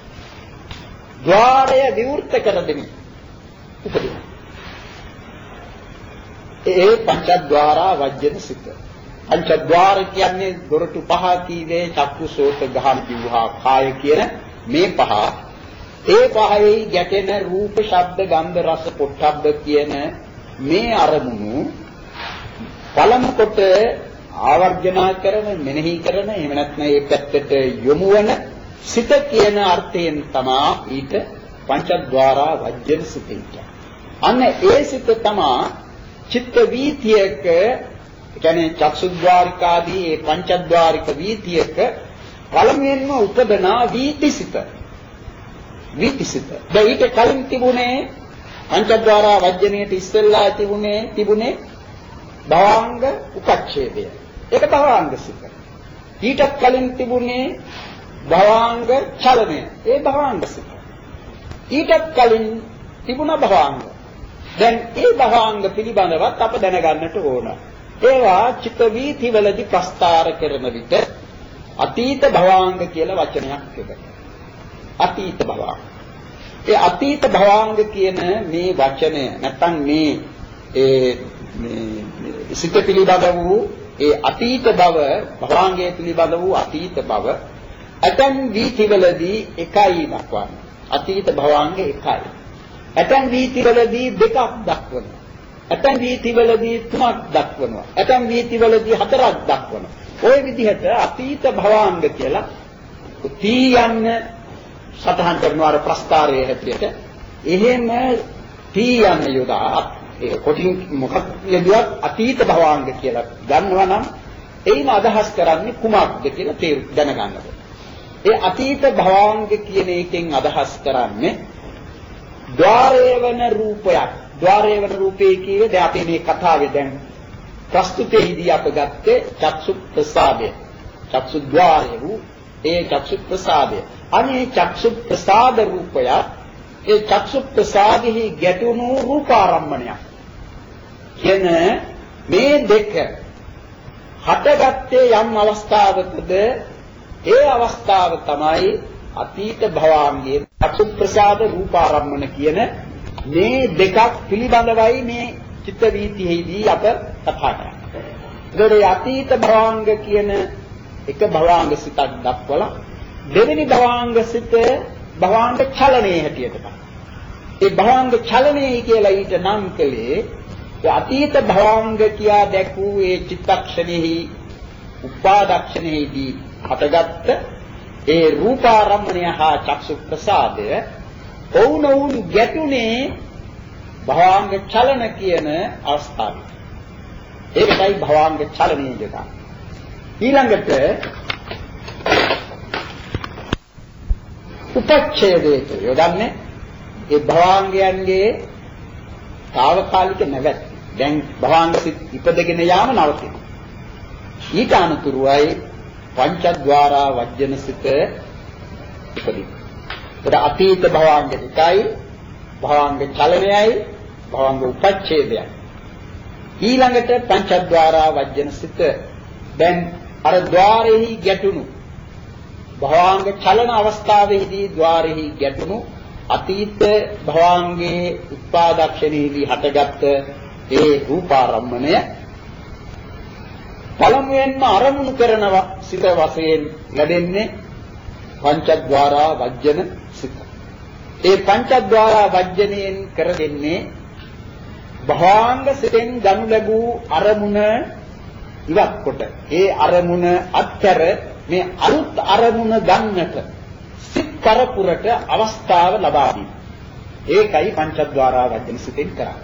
ద్వාරය විවෘත කර දෙමින් උපදින ඒ පංචද්වාරා වජ්ජන සිත. පංචද්වාර කියන්නේ දොරටු පහ කීවේ චක්කු සෝත ගහන කිව්වා කාය කියන මේ පහ. ඒ පහේ ගැටෙන රූප ශබ්ද ගන්ධ රස පොට්ටබ්බ කියන මේ අරමුණු පළමු කොට ආවර්ජනා කරන මෙනෙහි කරන එහෙම නැත්නම් ඒ පැත්තට යොමු වන සිත කියන අර්ථයෙන් තමයි ඊට පංචද්වාරා වජ්ජන සිත කියන්නේ. අන්න ඒ සිත තමයි චිත්ත වීතියක කියන්නේ චක්සුද්්වාරිකාදී ඒ පංචද්වාරික වීතියක පළමුවෙන්ම උපදනා වීතිසිත. වීතිසිත. දැන් ඊට කලින් තිබුණේ පංචද්වාරා වජ්ජනයේට ඉස්සෙල්ලා තිබුණේ තිබුණේ භවාංග උපච්ඡේදය. ඒක භවාංග සිත. ඊට කලින් තිබුණේ භවාංග චලනය. ඒ භවාංග සිත. ඊට කලින් තිබුණ භවාංග. දැන් ඒ භවාංග පිළිබඳවත් අප දැනගන්නට ඕන. ඒවා චිත්ත වීතිවලදී ප්‍රස්තාර කරන විට අතීත භවාංග කියලා වචනයක් තිබෙනවා. අතීත භවාංග. ඒ අතීත භවාංග කියන මේ වචනය නැත්නම් මේ ඒ මේ සිත පිළිබඳ වූ ඒ අතීත බව භවාංගයේ පිළිබඳ වූ අතීත බව ඇතන් වීතිවලදී එකයි දක්වන්නේ. අතීත භවාංග එකයි. ඇතන් වීතිවලදී දෙකක් දක්වනවා. ඇතන් වීතිවලදී තුනක් දක්වනවා. ඇතන් වීතිවලදී හතරක් දක්වනවා. ওই විදිහට අතීත භවාංග කියලා තී යන්න සටහන් කරනවා අර ප්‍රස්තාරයේ හැටියට. එහෙම තී යන යොදා ඒ කොටින් මොකක් කියදුවත් අතීත භවාංග කියලා ගන්නවා නම් එයින් අදහස් කරන්නේ කුමක්ද කියලා තේරු දැනගන්න ඕනේ. ඒ අතීත භවාංග කියන එකෙන් අදහස් කරන්නේ ద్వාරේ වන රූපයක්. ద్వාරේ වන රූපේ කියවේ දැන් අපි මේ කතාවේ දැන් ප්‍රස්තුතයේදී අප ගත්තේ චක්සු ප්‍රසාදය. චක්සු ద్వාරේ වූ ඒ චක්සු ප්‍රසාදය. අනේ චක්සු ප්‍රසාද රූපය ඒ චක්සු ප්‍රසාදෙහි ගැටුණු රූපාරම්මණයක්. කියන මේ දෙක හටගත්තේ යම් අවස්ථාවකද ඒ අවස්ථාව තමයි අතීත භවාංගයේ චක්සු ප්‍රසාද රූපාරම්මන කියන මේ දෙකක් පිළිබඳවයි මේ චිත්ත වීතියෙහිදී අප කතා කරන්නේ. ඒකේ අතීත භවාංග කියන එක භවාංග සිතක් දක්වලා දෙවෙනි භවාංග සිත භවාංග චලනයේ හැටියට තමයි. ඒ භවාංග චලනයේ කියලා ඊට නම් කළේ ඒ අතීත භවාංග කියා දැක්වූ ඒ චිත්තක්ෂණෙහි උපාදක්ෂණෙහිදී හටගත්ත ඒ රූපාරම්මණය හා චක්සු ප්‍රසාදය ඔවුනොවුන් ගැටුනේ භවාංග චලන කියන අවස්ථාවේ. ඒකයි භවාංග චලනයේ දෙක. ඊළඟට උපච්ඡේදයට යොදන්නේ ඒ භවාංගයන්ගේ తాවකාලික නැවැත්. දැන් භවාංග සිත් ඉපදගෙන යාම නවතින. ඊට අනුතුරුවයි පංචද්වාරා වජ්ජන සිත ඉපදින. ඒත් අතීත භවාංග දෙකයි භවාංග චලනයයි භවාංග උපච්ඡේදයයි. ඊළඟට පංචද්වාරා වජ්ජන සිත දැන් අර ద్వාරෙහි ගැටුණු භවාංග චලන අවස්ථාවේදී ద్వාරෙහි ගැටුණු අතීත භවාංගයේ උත්පාදක්ෂණයේදී හටගත්ත ඒ රූපාරම්මණය පළමුවෙන්ම අරමුණු කරනවා සිත වශයෙන් ලැබෙන්නේ පංචද්වාරා වජ්ජන සිත. ඒ පංචද්වාරා වජ්ජනයෙන් කර දෙන්නේ භවාංග සිතෙන් ගනු ලැබූ අරමුණ ඉවත් කොට ඒ අරමුණ අත්තර මේ අලුත් අරමුණ ගන්නට සිත් කරපුරට අවස්ථාව ලබා දීම. ඒකයි පංචද්වාරා වජ්ජන සිතෙන් කරන්නේ.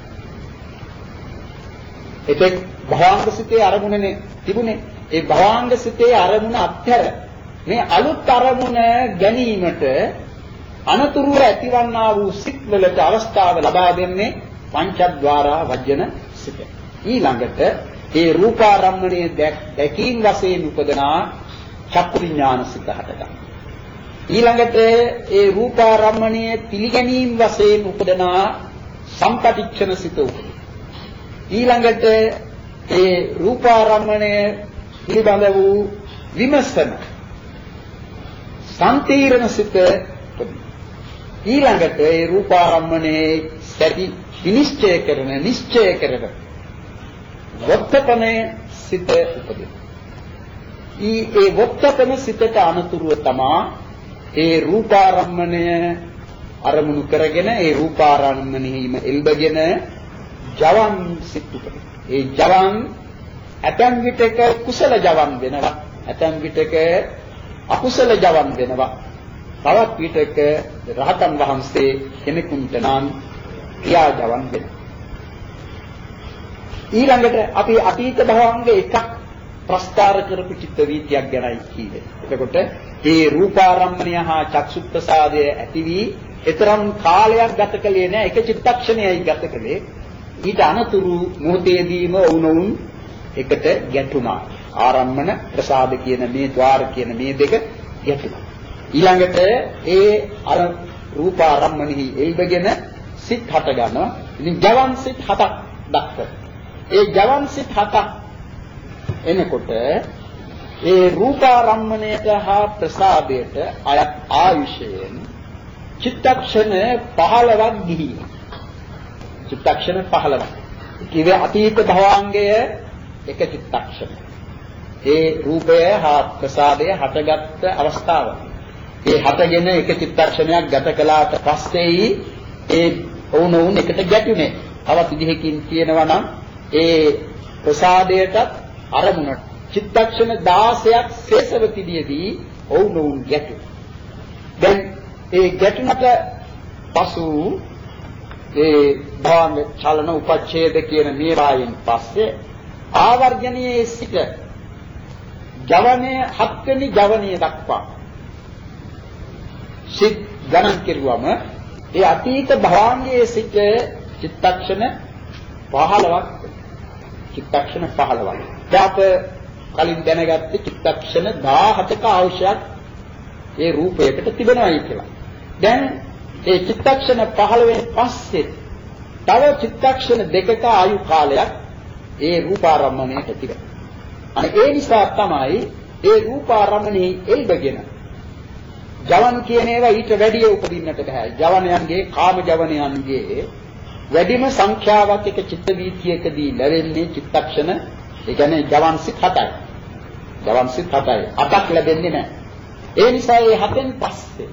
ඒකෙන් භවාංග සිතේ අරමුණනේ තිබුණේ. ඒ භවාංග සිතේ අරමුණ අත්තර මේ අලුත් අරමුණ ගැනීමට අනතුරුව ඇතිවන්නා වූ සිත් වලට අවස්ථාව ලබා දෙන්නේ පංචද්වාරා වජ්ජන සිත. ඊළඟට ඒ රූපාරම්මණයේ දැකීම් වශයෙන් උපදනා චක්කු විඥාන සිත හටගන්නවා. ඊළඟට ඒ රූපාරම්මණයේ පිළිගැනීම් වශයෙන් උපදනා සම්පටිච්ඡන සිත උපදිනවා. ඊළඟට ඒ රූපාරම්මණය පිළිබඳ වූ විමර්ශන සම්තීරණ සිත උපදිනවා. ඊළඟට ඒ රූපාරම්මණයේ සැටි විනිශ්චය කරන නිශ්චය කරන වත්තපනේ සිත උපදිනවා. ඊ ඒ වත්තපන සිතට අනුතුරුව තමා ඒ රූපාරම්මණය අරමුණු කරගෙන ඒ රූපාරම්මණයෙහිම එල්බගෙන ජවන් සිත් උපදිනවා. ඒ ජවන් ඇතැම් විටක කුසල ජවන් වෙනවා. ඇතැම් විටක අකුසල ජවන් වෙනවා. තවත් විටක රහතන් වහන්සේ කෙනෙකුට නම් ක්‍රියා ජවන් වෙනවා. ඊළඟට අපි අතීත භවංග එකක් ප්‍රස්තාර කරපු චිත්ත වීතියක් ගැනයි කීවේ. එතකොට මේ රූපාරම්මණය හා චක්සුප්‍රසාදය ඇති වී ඊතරම් කාලයක් ගත කළේ නැහැ. එක චිත්තක්ෂණයයි ගත කළේ. ඊට අනතුරු මොහොතේදීම වුණොවුන් එකට ගැටුණා. ආරම්මන ප්‍රසාද කියන මේ ద్వාර කියන මේ දෙක ගැටුණා. ඊළඟට ඒ අර රූපාරම්මණෙහි එල්බගෙන සිත් හට ගන්නවා. ඉතින් ජවන් සිත් හතක් දක්වනවා. ඒ ජවන් සිත් හතක් එනකොට ඒ රූපාරම්මණයට හා ප්‍රසාදයට අයත් ආයුෂයෙන් චිත්තක්ෂණ පහළොවක් ගිහින් චිත්තක්ෂණ පහළොවක් කිවේ අතීත භවාංගය එක චිත්තක්ෂණ ඒ රූපය හා ප්‍රසාදය හටගත් අවස්ථාව ඒ හටගෙන එක චිත්තක්ෂණයක් ගත කළාට පස්සේ ඒ වුණුන් එකට ගැටුනේ තවත් විදිහකින් කියනවා නම් ඒ ප්‍රසාදයටත් අරමුණට චිත්තක්ෂණ දාසයක් ශේෂව තිබියදී වුණුන් ගැටුනේ දැන් ඒ ගැටුමට පසු ඒ භාංග චලන උපච්ඡේද කියන මේවායින් පස්සේ ආවර්ජනයේ සිට ජවනයේ හත්වෙනි ජවනයේ දක්වා සිත් ගණන් කෙරුවම ඒ අතීත භාංගයේ සිට චිත්තක්ෂණ පහළොවක් චිත්තක්ෂණ පහළොවක්. දාප කලින් දැනගත්තේ චිත්තක්ෂණ දහහතක අවශ්‍යයක් ඒ රූපයකට තිබෙනවායි කියලා. දැන් ඒ චිත්තක්ෂණ පහළවෙන් පස්සේ තව චිත්තක්ෂණ දෙකක ආයු කාලයක් ඒ රූපාරම්මණයට තිබෙනවා. අනේ ඒ නිසා තමයි ඒ රූපාරම්මණෙහි එල්බගෙන ජවන් කියන ඒවා ඊට වැඩිය උපදින්නට බෑ. ජවනයන්ගේ කාම ජවනයන්ගේ වැඩිම සංඛ්‍යාවක් එක චිත්ත වීතියකදී ලැබෙන්නේ චිත්තක්ෂණ ඒ කියන්නේ ජවන් සිත් හතයි. ජවන් සිත් හතයි. අටක් ලැබෙන්නේ නැහැ. ඒ නිසා ඒ හතෙන් පස්සේ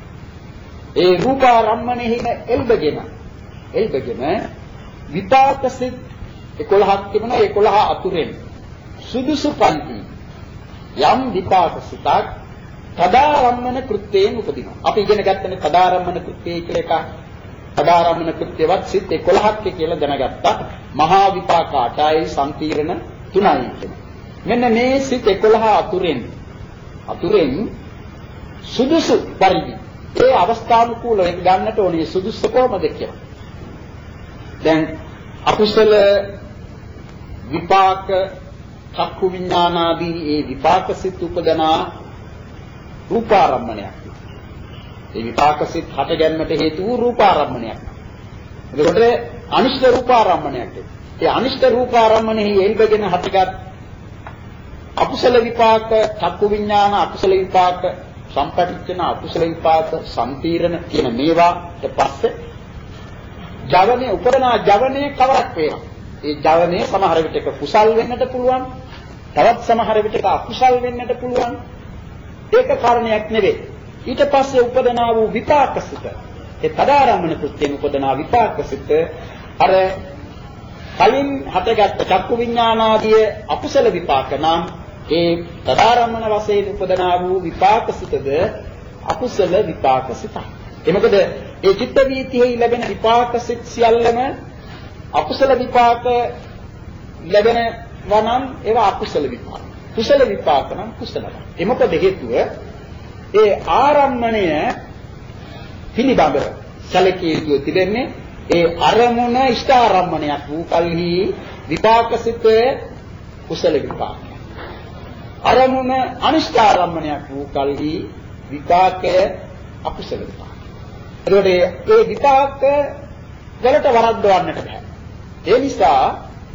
ඒ රූපාරම්මණයෙහිම එල්බගෙන එල්බගෙන විපාක සිත් එකොළහක් තිබුණා. එකොළහ අතුරෙන් සුදුසු පන්ති යම් විපාක සිතක් තදාරම්මන කෘත්‍යයෙන් උපදිනවා. අපි ඉගෙන ගත්තනේ තදාරම්මන කෘත්‍යය කියලා එකක්. තදාරම්මන කෘත්‍යවත් සිත් එකොළහක් කියලා දැනගත්තා. මහා විපාක අටයි සම්පීර්ණ තුනයි කියලා. මෙන්න මේ සිත් එකොළහ අතුරෙන් අතුරෙන් සුදුසු පරිදි ඒ අවස්ථානුකූලව ගන්නට ඕනේ සුදුසු කොහොමද කියලා. දැන් අකුසල විපාක චක්කු විඥානාදී ඒ විපාක සිත් උපදනා රූපාරම්මණයක්. ඒ විපාක සිත් හට ගැනීමට හේතු වූ රූපාරම්මණයක්. එතකොට අනිෂ්ඨ රූපාරම්මණයක්. ඒ අනිෂ්ඨ රූපාරම්මණෙහි එල්බගෙන හටගත් අකුසල විපාක චක්කු විඥාන අකුසල විපාක සම්පටිච්ඡන අකුසල විපාක සම්පීර්ණ කියන මේවාට පස්සේ ජවනයේ උපදනා ජවනයේ කවරක් වේවා. ඒ ජවනයේ සමහර විටක කුසල් වෙන්නට පුළුවන්. තවත් සමහර විටක අකුසල් වෙන්නට පුළුවන්. ඒක කාරණයක් නෙවෙයි. ඊට පස්සේ උපදනා වූ විපාකසිත ඒ තදාරම්මන කෘත්‍යයෙන් උපදනා විපාකසිත අර කලින් හටගත් චක්කු විඥානාදී අකුසල විපාක නම් ඒ තදාරම්මන වශයෙන් උපදනා වූ විපාකසිතද අකුසල විපාකසිත. ඒ මොකද ඒ චිත්ත වීතියෙහි ලැබෙන විපාකසිත සියල්ලම අකුසල විපාක ලැබෙනවා නම් ඒවා අකුසල විපාක. කුසල විපාක නම් කුසල. ඒ මොකද හේතුව ඒ ආරම්මණය පිළිබඳව සැලකිය යුතු තිබෙන්නේ ඒ අරමුණ ඉෂ්ඨාරම්මණයක් වූ කල්හි විපාකසිත කුසල විපාක. අරමුණ අනිෂ්ඨාරම්මණයක් වූ කල්හි විපාකය අකුසල විපාක. එතකොට ඒ විපාක වලට වරද්දවන්නට බෑ. ඒ නිසා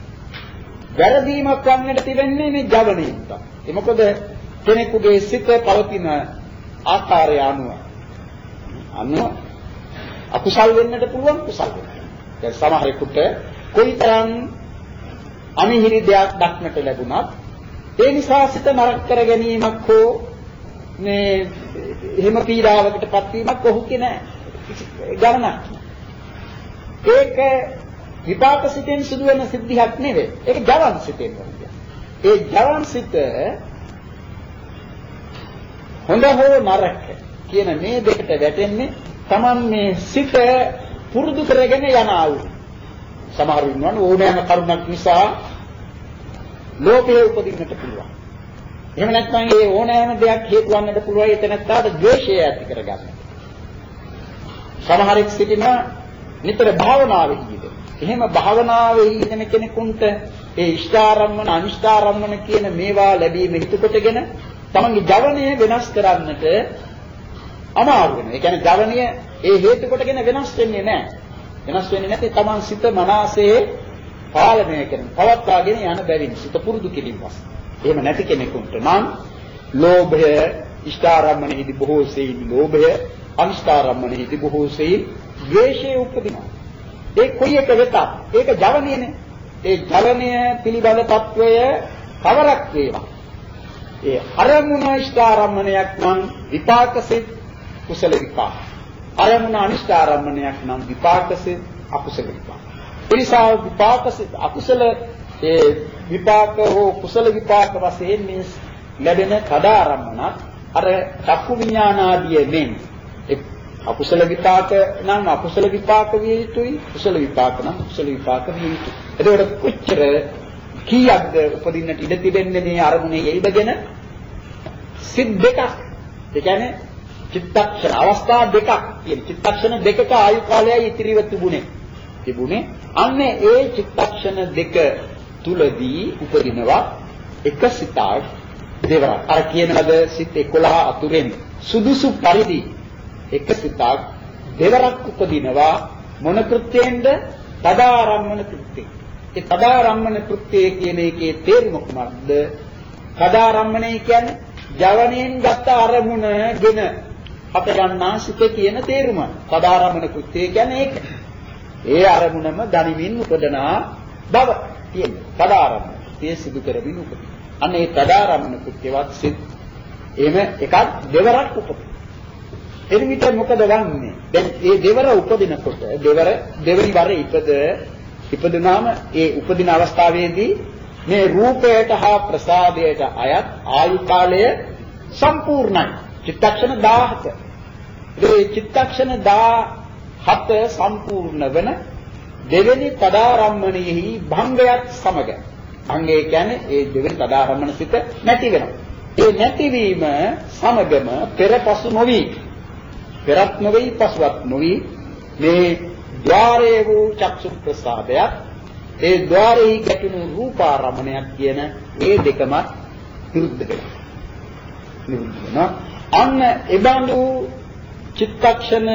වැරදීමක් වන්නට තිබෙන්නේ මේ ජවනයෙන්. ඒ මොකද කෙනෙකුගේ සිත පවතින ආකාරය අනුව අනුව අකුසල් වෙන්නට පුළුවන් කුසල් වෙන්නට. දැන් සමහරෙකුට කොයිතරම් අමිහිරි දෙයක් දක්නට ලැබුණත් ඒ නිසා සිත නරක කර ගැනීමක් හෝ මේ එහෙම පීඩාවකටපත් වීමක් ඔහුගේ නෑ. ගණනක්. ඒක විපාක සිතෙන් සිදු වෙන සිද්ධියක් නෙවෙයි. ඒක ජවන් සිතෙන් වෙනවා. ඒ ජවන් සිත හොඳ හෝ නරක කියන මේ දෙකට වැටෙන්නේ Taman මේ සිත පුරුදු කරගෙන යන ආවු. සමහර ඉන්නවනේ ඕනෑම කරුණක් නිසා ලෝභය උපදින්නට පුළුවන්. එහෙම නැත්නම් ඒ ඕනෑම දෙයක් හේතු වන්නට පුළුවන් එතනත්තාට ද්වේෂය ඇති කරගන්න. සමහරෙක් සිටිනා නිතර භාවනාවේ යෙදෙන. එහෙම භාවනාවේ යෙදෙන කෙනෙකුට ඒ ඉෂ්ඨාරම්මන අනිෂ්ඨාරම්මන කියන මේවා ලැබීම හිත කොටගෙන තමන්ගේ ජවනය වෙනස් කරන්නට අමාරු වෙනවා. ඒ කියන්නේ ජවනය ඒ හේතු කොටගෙන වෙනස් වෙන්නේ නැහැ. වෙනස් වෙන්නේ නැති තමන් සිත මනසේ පාලනය කරන පවත්වාගෙන යන බැවින් සිත පුරුදු කිරීමස්. එහෙම නැති කෙනෙකුට නම් ලෝභය ඉෂ්ඨාරම්මනෙහිදී බොහෝ සෙයින් ලෝභය අනිෂ්ඨාරම්මනෙහිදී බොහෝ සෙයින් ද්වේෂය උපදිනවා. ඒ කොයි එක වෙතත් ඒක ජවනයනේ. ඒ ජවනය පිළිබඳ తত্ত্বය කවරක් වේවා. ඒ අරමුණ ඉෂ්ඨාරම්මණයක් නම් විපාකසිත කුසල විපාක. අරමුණ අනිෂ්ඨාරම්මණයක් නම් විපාකසිත අකුසල විපාක. එනිසා විපාකසිත අකුසල ඒ විපාක හෝ කුසල විපාක වශයෙන් මේ ලැබෙන කදාරම්මණක් අර චක්කු විඥානාදී මෙන් අකුසල විපාක නම් අකුසල විපාක විය යුතුයි. කුසල විපාක නම් කුසල විපාක විය යුතුයි. එතකොට කොච්චර කීයක්ද උපදින්නට ඉඩ තිබෙන්නේ මේ අරමුණේ යෙදගෙන? සිත් දෙකක්. ඒ කියන්නේ චිත්තක්ෂණ අවස්ථා දෙකක්. කියන චිත්තක්ෂණ දෙකක ආයු කාලයයි ඉතිරිව තිබුණේ. තිබුණේ අන්න ඒ චිත්තක්ෂණ දෙක තුලදී උපදිනවා එක සිතක් දෙවරක්. අර කියනවාද සිත් එකොළහ අතුරෙන් සුදුසු පරිදි එක සිතක් දෙවරක් උපදිනවා මොන කෘත්‍යයෙන්ද? තදාරම්මන කෘත්‍යයෙන්. ඒ තදාරම්මන කෘත්‍යය කියන එකේ තේරුම මොකක්ද? තදාරම්මනය කියන්නේ ජවණයෙන් ගත්ත අරමුණගෙන අප ගන්නා සිත කියන තේරුම. තදාරම්මන කෘත්‍යය කියන්නේ ඒක. ඒ අරමුණම ගනිමින් උපදනා බව කියන්නේ. තදාරම්මන කෘත්‍යය සිදු කරමින් උපදින. අන්න ඒ තදාරම්මන කෘත්‍යවත් සිත් එහෙම එකක් දෙවරක් උපදින. එනිමිට මොකද වන්නේ? දැන් මේ දෙවර උපදිනකොට දෙවර දෙවනි වර ඉපද ඉපදුනාම ඒ උපදින අවස්ථාවේදී මේ රූපයට හා ප්‍රසාදයට අයත් ආයු කාලය සම්පූර්ණයි. චිත්තක්ෂණ දහහක. ඒ චිත්තක්ෂණ දහහක සම්පූර්ණ වන දෙවෙනි තදාරම්මණයෙහි භංගයත් සමග. භංගය කියන්නේ ඒ දෙවෙනි තදාරම්මන සිත නැති වෙනවා. ඒ නැතිවීම සමගම පෙරපසු නොවි පෙරත් නොවේ පසුවත් නොවේ මේ ద్వාරයේ වූ චක්සු ප්‍රසාදයක් ඒ ద్వාරෙහි ගැටුණු රූපාරමණයක් කියන මේ දෙකම විරුද්ධ වෙනවා. විරුද්ධ වෙනවා. අන්න එබඳු චිත්තක්ෂණ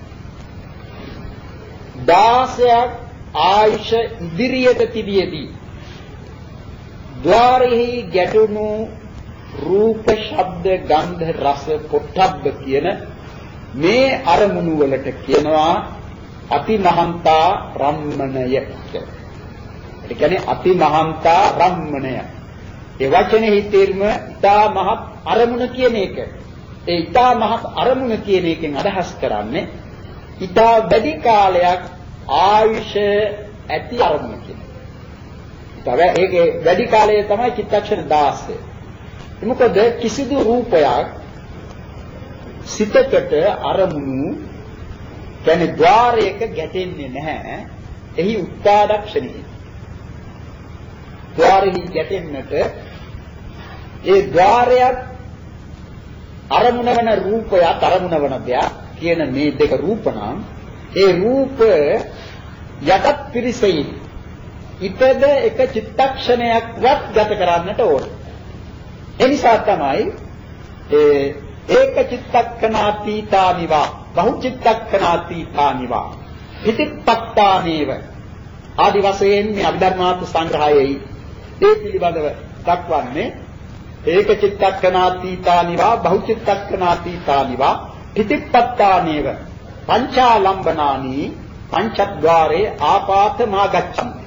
දහසක් ආයුෂ ඉදිරියට තිබියදී ద్వාරෙහි ගැටුණු රූප, ශබ්ද, ගන්ධ, රස, පොට්ටබ්බ කියන මේ අරමුණු වලට කියනවා අතිමහන්තා රම්මණය කියලා. ඒ කියන්නේ අතිමහන්තා රම්මණය. ඒ වචනේ තේරුම ඊටා මහත් අරමුණ කියන එක. ඒ ඊටා මහත් අරමුණ කියන එකෙන් අදහස් කරන්නේ ඊටා වැඩි කාලයක් ආයුෂ ඇති අරමුණ කියන එක. ඊට ඒකේ වැඩි කාලය තමයි චිත්තක්ෂණ දහසය. මොකද කිසිදු රූපයක් සිතකට අරමුණු කියන්නේ ద్వාරයක ගැටෙන්නේ නැහැ. එහි උත්පාදක්ෂණී. ద్వාරෙහි ගැටෙන්නට ඒ ద్వාරයත් අරමුණ වන රූපයත් අරමුණ වන දෙයක් කියන මේ දෙක රූප නම් ඒ රූප යටත් පිරිසෙයි ඉපද එක චිත්තක්ෂණයක්වත් ගත කරන්නට ඕන. එනිසා තමයි ඒ ඒක චිත්තක්ඛනාතීතානිවා බහුචිත්තක්ඛනාතීතානිවා හිතිපත්තානේව ආදි වශයෙන් මේ අභිධර්මාර්ථ සංග්‍රහයේ ඒ පිළිබඳව දක්වන්නේ ඒක චිත්තක්ඛනාතීතානිවා බහුචිත්තක්ඛනාතීතානිවා හිතිපත්තානේව පංචාලම්බනානි පංචද්වාරේ ආපාතමා ගච්ඡන්ති.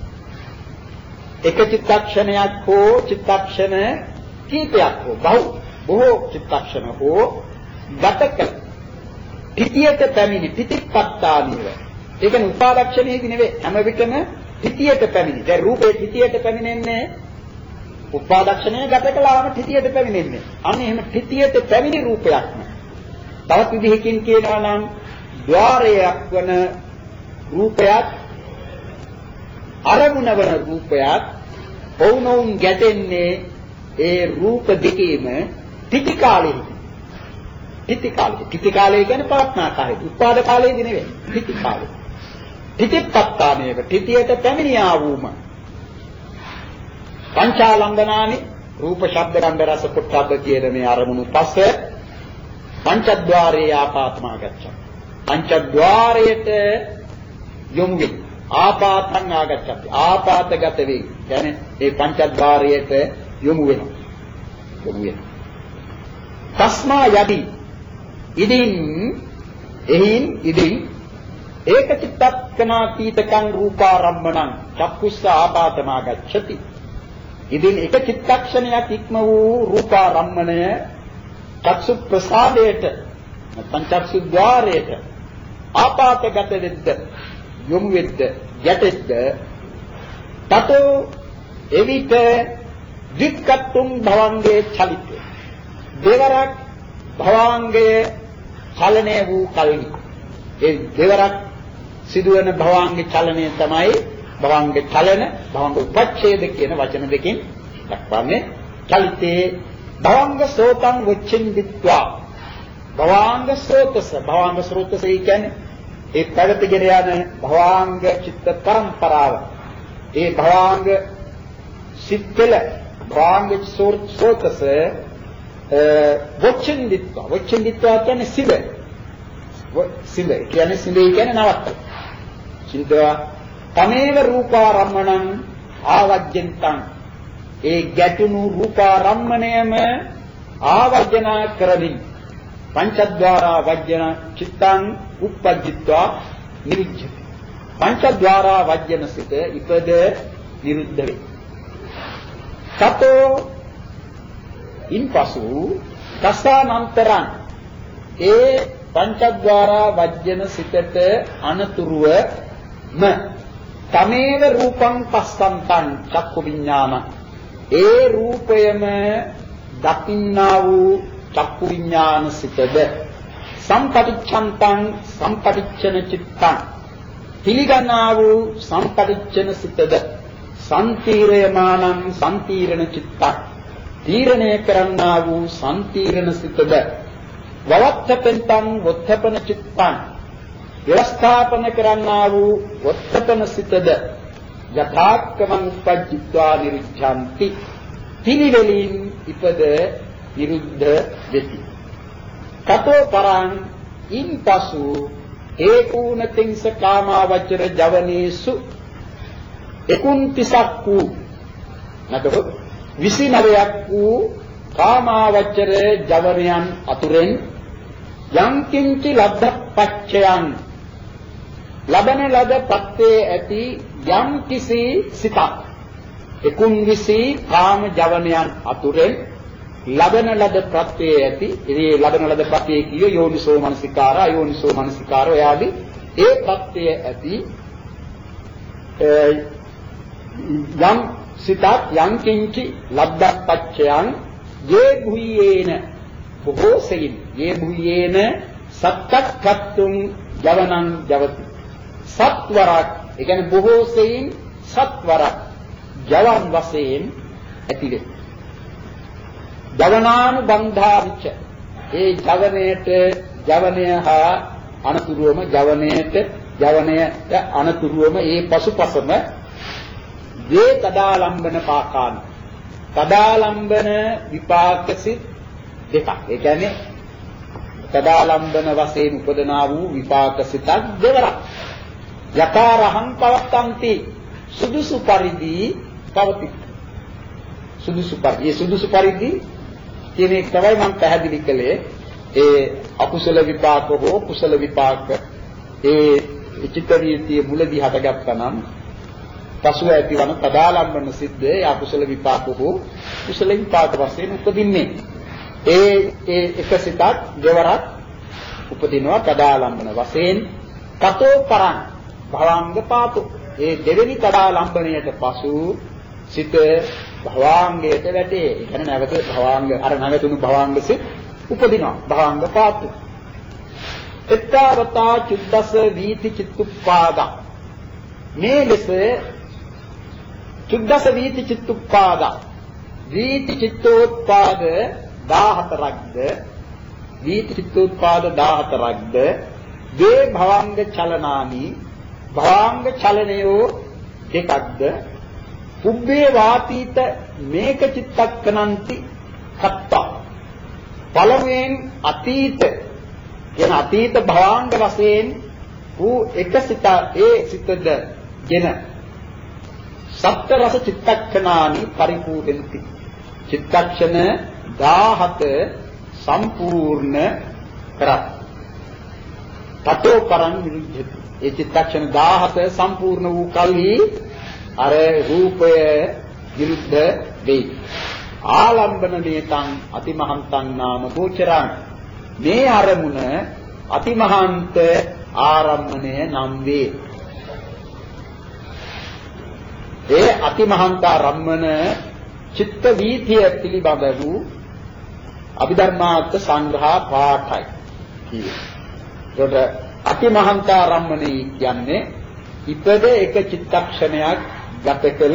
එක චිත්තක්ෂණයක් හෝ චිත්තක්ෂණ කීපයක් හෝ බහු බොහෝ චිත්තක්ෂණ හෝ ගතක පිටියට පැමිණි පිටිපත්තානිව. ඒ කියන්නේ උපාදක්ෂණයේදී නෙවෙයි හැම විටම පිටියට පැමිණි. දැන් රූපේ පිටියට පැමිණෙන්නේ උපාදක්ෂණය ගත කළාම පිටියට පැමිණෙන්නේ. අන්න එහෙම පිටියට පැමිණි රූපයක්ම. තවත් විදිහකින් කියනවා නම් ద్వාරයක් වන රූපයක් අරමුණ වන රූපයක් ඔවුනොවුන් ගැටෙන්නේ ඒ රූප දෙකේම ටිටි කාලෙහි. ටිටි කාලෙ. ටිටි කාලය කියන්නේ පාත්නා කාලෙ. උත්පාද කාලයේදී නෙවෙයි. ටිටි කාලෙ. ටිටිපත්තානේක ටිටියට පැමිණියා වූම. පංචාලම්බනානි රූප, ශබ්ද, ගන්ධ, රස, පොට්ටබ්බ කියන මේ අරමුණු පස්ස පංචද්වාරේ ආපාතමා ගච්ඡා. පංචද්වාරයට යොමු වේ. ආපාතං ආගච්ඡති. ආපාතගත වේ. කියන්නේ මේ පංචද්වාරයට යොමු වෙනවා. යොමු වෙනවා. තස්මා යදි ඉදින් එහින් ඉදින් ඒක චිත්තක්ඛනාතීතකං රූපාරම්මණං චක්කුස්ස ආපාතමා ගච්ඡති. ඉදින් එක චිත්තක්ෂණයක් ඉක්ම වූ රූපාරම්මණය චක්සු ප්‍රසාදයට පංචක්ෂු ద్వාරයට ආපාතගත වෙද්ද යොමු වෙද්ද යටෙද්ද තතෝ එවිට වික්කතුම් භවංගේ චලිත දෙවරක් භවංගයේ චලනය වූ කල්හි ඒ දෙවරක් සිදුවන භවාංග චලනය තමයි භවාංග චලන භවාංග උපච්ඡේද කියන වචන දෙකෙන් දක්වන්නේ. චලිතේ භවාංග සෝතං වච්චින්දිත්වා භවාංග ස්රෝතස භවාංග ස්රෝතස කියන්නේ ඒ පැවතගෙන යන භවාංග චිත්ත පරම්පරාව. ඒ භවාංග සිත්කල භවාංග ස්රෝතස වච්චින්දිත්වා වච්චින්දිත්වා කියන්නේ සිද සිද කියන්නේ සිදේ කියන්නේ නවත්ත. සිදවා තමේව රූපාරම්මණං ආවජ්ජන්තං ඒ ගැටුණු රූපාරම්මණයම ආවර්ජනා කරමින් පංචද්වාරා වජ්ජන චිත්තං උප්පජ්ජිත්වා නිරුද්ධති. පංචද්වාරා වජ්ජන සිත ඉපද නිරුද්ධ වේ. තතෝ ඉන්පසු දසානන්තරං ඒ පංචද්වාරා වජ්ජන සිතට අනතුරුවම තමේව රූපං පස්සන්තං චක්කු විඥාන ඒ රූපයම දකින්නා වූ චක්කු විඥාන සිතද සම්පටිච්ඡන්තං සම්පටිච්ඡන චිත්තං පිළිගන්නා වූ සම්පටිච්ඡන සිතද සම්තීරයමානං සම්තීරණ චිත්තං තීරණය කරන්නා වූ සම්තීරණ සිතද වවත්තපෙන්තං වොත්තපන චිත්තං ව්‍යවස්ථාපන කරන්නා වූ වොත්තපන සිතද යථාක්කමං උපජ්ජිත්වා නිරුද්ධಂತಿ පිළිවෙලින් ඉපද විරුද්ධ වෙති. කතෝ පරං ඉන්පසු ඒකූන තිංස කාමාවචර ජවනේසු එකුන්තිසක් වූ නතෝ විසිනවයක් වූ කාමාවචර ජවනයන් අතුරෙන් යම් කිංචි ලබ්ධපච්චයන් ලබන ලද පත්තේ ඇති යම් කිසි සිතක් එකුන් විසි කාම ජවනයන් අතුරෙන් ලබන ලද ප්‍රත්‍යේ ඇති ඒ ලබන ලද ප්‍රත්‍යේ කිය යෝනිසෝ මනසිකාර අයෝනිසෝ මනසිකාර එයාදී ඒ ප්‍රත්‍යේ ඇති යම් සිතක් යම් කිංචි ලබ්ධපච්චයන් යේ භුයේන බොහෝ සෙයින් යේ භුයේන සත්තක්ඛත්තුං ජවනං ජවති සත්වරක් ඒ කියන්නේ බොහෝ සෙයින් සත්වරක් ජවන් වශයෙන් ඇතිවේ. ජවනානුබන්ධාවිච ඒ ජවනයේට ජවනය හා අනතුරුවම ජවනයේට ජවනයට අනතුරුවම ඒ පසුපසම වේ තදාලම්බන පාකාන තදාලම්බන විපාකසිත දෙකක්. ඒ කියන්නේ තදාලම්බන වශයෙන් උපදනා වූ විපාකසිතක් දෙවරක්. යකාරහං පවත්තන්ති සුදුසු පරිදි පවති. සුදුසු පරිදි සුදුසු පරිදි කියන එක තමයි මම පැහැදිලි කළේ. ඒ අකුසල විපාක හෝ කුසල විපාක ඒ චිත්ත වීතිය මුලදී හටගත්තා නම් පසුව ඇතිවන තදාලම්බන සිද්දේ අකුසල විපාක හෝ කුසල විපාක වශයෙන් උපදින්නේ. ඒ ඒ එකසිතක් දෙවරක් උපදිනවා තදාලම්බන වශයෙන්. කතෝ පරං භවංග පාතු ඒ දෙවෙනි තදාලම්බණයට පසු සිත භවංගයට වැටේ. ඒ කියන්නේ නැවත භවංග අර නැවතුණු භවංග සිත් උපදිනවා භවංග පාතු. එත්තාවතා චුද්දස වීති චිත්තුප්පාද මේ ලෙස චුද්දස වීති චිත්තුප්පාද වීති චිත්තෝත්පාද දාහතරක්ද වීති චිත්තෝත්පාද දාහතරක්ද වේ භවංග චලනානි භවංග චලනයෝ දෙකක්ද පුබ්බේ වාතීත මේක චිත්තක්කනන්ති කත්තා පළමුවෙන් අතීත කියන අතීත භවංග වශයෙන් වූ එක සිත ඒ සිතද ගෙන සප්ත රස චිත්තක්ෂණානි පරිපූර්ණති චිත්තක්ෂණ දාහත සම්පූර්ණ කරත් තතෝ පරං විරුද්ධති ඒ චිත්තක්ෂණ දාහත සම්පූර්ණ වූ කල්හි අර රූපය විරුද්ධ වෙයි. ආලම්බන නේතං අතිමහන්තං නාම ගෝචරං මේ අරමුණ අතිමහන්ත ආරම්මණය නම් වේ. ඒ අතිමහන්ත ආරම්මන චිත්ත වීතිය පිළිබඳ වූ අභිධර්මාර්ථ සංග්‍රහ පාඨයි. ඒකට අතිමහන්තාරම්මණී කියන්නේ ඉපද එක චිත්තක්ෂණයක් ගත කළ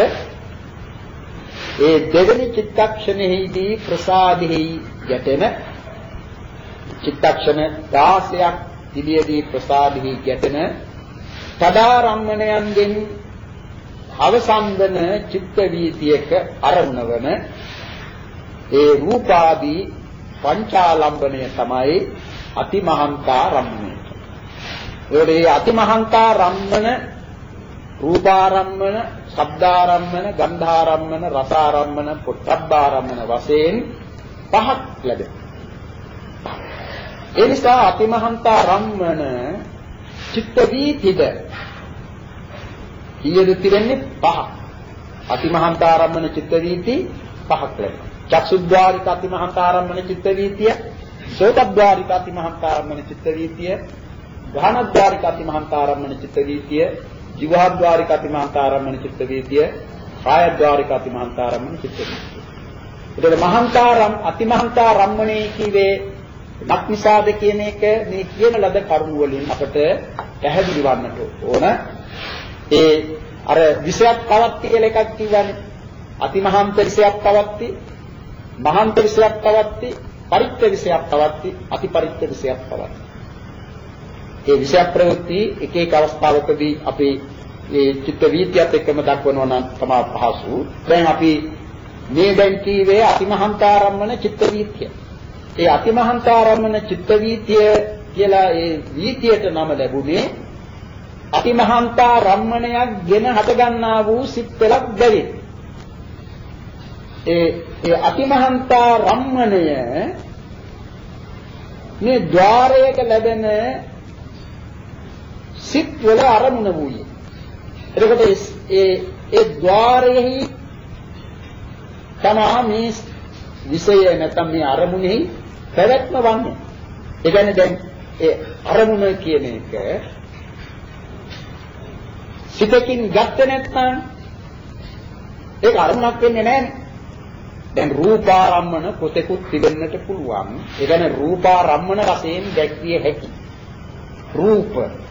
ඒ දෙවෙනි චිත්තක්ෂණෙහිදී ප්‍රසාදෙහි ගැටෙන චිත්තක්ෂණ දහසක් ඉදියේදී ප්‍රසාදෙහි ගැටෙන තදාරම්මණයන්ගෙන් අවසන් වන චිත්ත වීතියක අරමුණ වන ඒ රූපාදී පංචාලම්බණය තමයි අතිමහන්තාරම්මණය. ඒ අතිමහන්තාරම්මන රූපාරම්මන, ශබ්දාරම්මන, ගන්ධාරම්මන, රසාරම්මන, පොට්ටබ්බාරම්මන වශයෙන් පහක් ලැබෙනවා. ඒ නිසා අතිමහන්තාරම්මන චිත්ත වීතිද කීයද තිරෙන්නේ පහ. අතිමහන්තාරම්මන චිත්ත වීති පහක් ලැබෙනවා. චක්සුද්්වාරික අතිමහන්තාරම්මන චිත්ත වීතිය, සෝතද්්වාරික අතිමහන්තාරම්මන චිත්ත වීතිය, ගාහනද්්වාරික අතිමහන්තාරම්මන චිත්ත වීතිය, ජීවහද්්වාරික අතිමහන්තාරම්මන චිත්ත වීතිය, කායද්්වාරික අතිමහන්තාරම්මන චිත්ත වීතිය. ඒකට මහන්තාරම් අතිමහන්තාරම්මනේ කිවේ මක්නිසාද කියන එක මේ කියන ලද කරුණු වලින් අපට පැහැදිලි වන්නට ඕන. ඒ අර විෂයක් පවත්ති කියලා එකක් කියවනේ. අතිමහන්ත විෂයක් පවත්ති, මහන්ත විෂයක් පවත්ති, පරිත්ත විෂයක් පවත්ති, අතිපරිත්ත විෂයක් පවත්ති. ඒ විෂය ප්‍රවෘත්ති එක එක අවස්ථාවකදී අපි මේ චිත්ත වීතියත් එක්කම දක්වනවා නම් තමයි පහසු. දැන් අපි මේ දැන් කීවේ අතිමහන්තාරම්මන චිත්ත වීතිය. ඒ අතිමහන්තාරම්මන චිත්ත වීතිය කියලා ඒ වීතියට නම ලැබුණේ අතිමහන්තාරම්මණයක් ගෙන හට ගන්නා වූ සිත් පෙළක් බැවින්. ඒ ඒ අතිමහන්තාරම්මණය මේ ద్వාරයක ලැබෙන සිත් වල අරමුණ වූයේ. එතකොට ඒ ඒ ద్వාරයෙහි තමා මේ විෂය නැත්නම් මේ අරමුණෙහි පැවැත්ම වන්නේ. ඒ කියන්නේ දැන් ඒ අරමුණ කියන එක සිතකින් ගත්තේ නැත්නම් ඒක අරමුණක් වෙන්නේ නැහැ. දැන් රූපාරම්මන කොතෙකුත් තිබෙන්නට පුළුවන්. ඒ කියන්නේ රූපාරම්මන වශයෙන් දැක්විය හැකි. රූප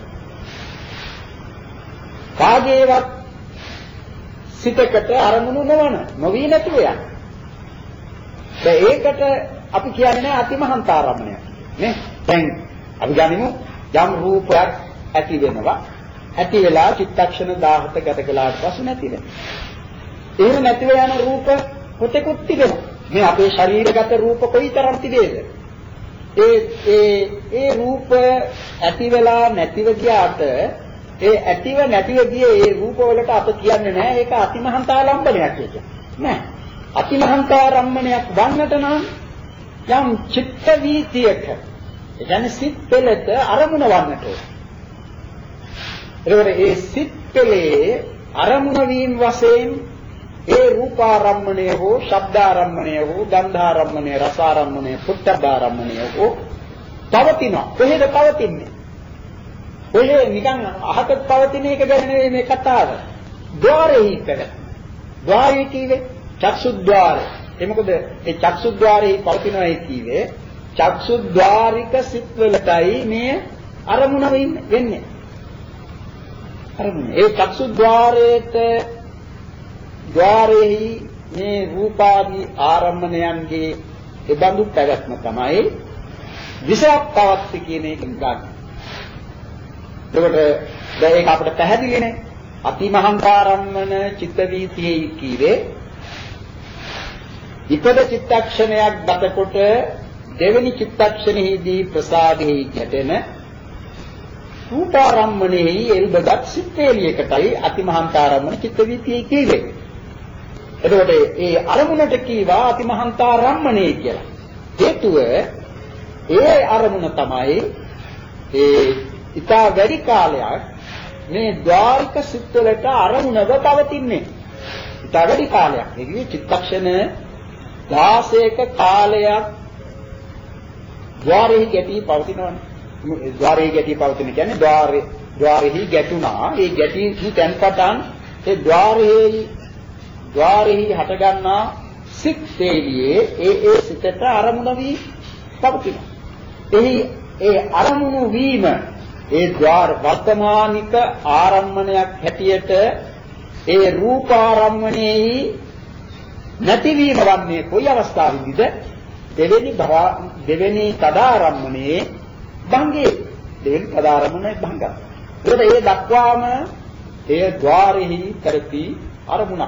කාගේවත් සිතකට අරමුණු නොවන නොවී නැතුව යන. දැන් ඒකට අපි කියන්නේ අතිමහන්තාරම්මණය නේ. දැන් අපි ගනිමු යම් රූපයක් ඇති වෙනවා. ඇති වෙලා චිත්තක්ෂණ දහසක ගත කළාට පස්සේ නැති වෙනවා. එහෙම නැතිව යන රූප කොතෙකුත් තිබෙනවා. මේ අපේ ශරීරගත රූප කොයිතරම් තිබේද? ඒ ඒ ඒ රූප ඇති වෙලා නැතිව ගියාට ඒ ඇතිව නැතිව ගියේ ඒ රූප වලට අප කියන්නේ නැහැ ඒක අතිමහන්තාලම්බනයක් කියලා. නෑ. අතිමහන්තාරම්මණයක් වන්නට නම් යම් චිත්ත වීතියක ඒ කියන්නේ සිත් පෙළට අරමුණ වන්නට ඕන. ඒකෝර ඒ සිත් පෙළේ අරමුණ වීම වශයෙන් ඒ රූපාරම්මණය හෝ ශබ්දාරම්මණය හෝ ගන්ධාරම්මණය රසාරම්මණය පුට්ඨබ්බාරම්මණය හෝ පවතිනවා. කොහෙද පවතින්නේ? ඔය නිකන් අහකට පවතින එක ගැන නෙවෙයි මේ කතාව. ద్వාරෙහි පැවැත්. ద్వාරය කියේ චක්සුද්්වාරය. ඒ මොකද ඒ චක්සුද්්වාරෙහි පවතිනයි කියේ චක්සුද්්වාරික සිත්වලටයි මේ අරමුණ වෙන්නේ. අරමුණ. ඒ චක්සුද්්වාරයේත ద్వාරෙහි මේ රූපාදී ආරම්මණයන්ගේ ඒ බඳු පැවැත්ම තමයි විෂයක් පවත්ති කියන එක ගන්න. එතකොට දැන් ඒක අපිට පැහැදිලිනේ. අතිමහන්තාරම්මන චිත්ත වීතියේ කීවේ ඉපද චිත්තක්ෂණයක් ගතකොට දෙවෙනි චිත්තක්ෂණෙහිදී ප්‍රසාදෙහි ගැටෙන රූපාරම්මණෙහි එල්බගත් සිත්ේලියකටයි අතිමහන්තාරම්මන චිත්ත වීතියේ කීවේ. එතකොට ඒ අරමුණට කීවා අතිමහන්තාරම්මණේ කියලා. හේතුව ඒ අරමුණ තමයි ඒ ඉතා වැඩි කාලයක් මේ ద్వාරික සිත්වලට අරමුණව පවතින්නේ. ඉතා වැඩි කාලයක්. ඒ කියන්නේ චිත්තක්ෂණ දහසක කාලයක් ద్వාරෙහි ගැටි පවතිනවනේ. ద్వාරෙහි ගැටි පවතින කියන්නේ ద్వාරේ ద్వාරෙහි ගැටුණා. ඒ ගැටි තැන්පතන් ඒ ద్వාරෙහි ద్వාරෙහි හටගන්නා සිත් තේලියේ ඒ ඒ සිතට අරමුණ වී පවතිනවා. එහි ඒ අරමුණු වීම ඒ ద్వාර වර්තමානික ආරම්මණයක් හැටියට ඒ රූපාරම්මණයෙහි නැතිවීම වන්නේ කොයි අවස්ථාවේදීද? දෙවෙනි දෙවෙනි තදාරම්මණයේ භංගේ දෙවෙනි තදාරම්මණයේ භංග. ඒකට ඒ දක්වාම ඒ ద్వාරෙහි කරති අරමුණක්.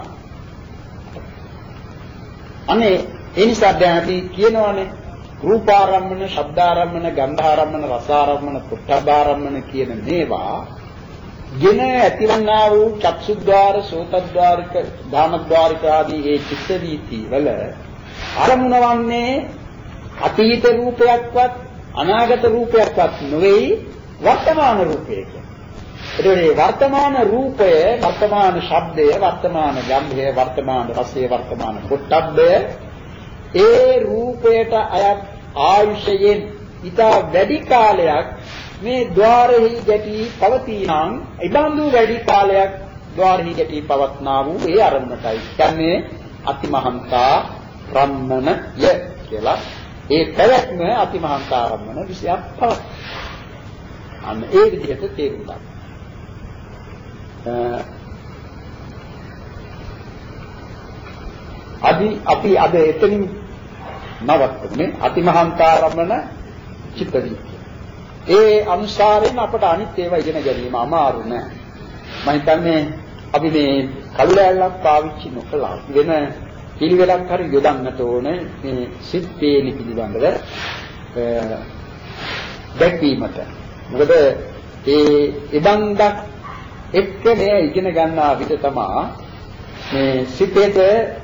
අනේ ඒ නිසා දැන් අපි කියනවානේ රූපාරම්මන, ශබ්දාරම්මන, ගන්ධාරම්මන, රසාරම්මන, පුට්ඨබාරම්මන කියන මේවා ගෙන ඇතිවන්නා වූ චක්සුද්්වාර, සෝතද්්වාරික, ධානද්්වාරික ආදී ඒ චිත්ත වීති වල අරමුණ වන්නේ අතීත රූපයක්වත් අනාගත රූපයක්වත් නොවේ වර්තමාන රූපයක. ඒකේ වර්තමාන රූපය, වර්තමාන ශබ්දය, වර්තමාන ගන්ධය, වර්තමාන රසය, වර්තමාන පුට්ඨබ්බය ඒ රූපයට අයත් ආයුෂයෙන් ඉතා වැඩි කාලයක් මේ ద్వාරෙහි ගැටි පවතිනම් ඉබඳු වැඩි කාලයක් ద్వාරෙහි ගැටි පවත්නා වූ ඒ අරමුණටයි කියන්නේ අතිමහන්තා රම්මනය කියලා. ඒ පැවැත්ම අතිමහන්තා රම්මන විශයක් පවත්. අන්න ඒ විදිහට තේරුම් ගන්න. අදි අපි අද එතනින් නවත්වන්නේ අතිමහන්තාරම්මන චිත්ත වීතිය. ඒ අනුසාරයෙන් අපට අනිත් ඒවා ඉගෙන ගැනීම අමාරු නෑ. මම හිතන්නේ අපි මේ කල්ලාලක් පාවිච්චි නොකළා වෙන පිළිවෙලක් හරි යොදන්නට ඕනේ මේ සිත් පේලි පිළිබඳව දැක්වීමට. මොකද ඒ ඉබන්දක් එක්ක මේ ඉගෙන ගන්නා විට තමයි මේ සිතේට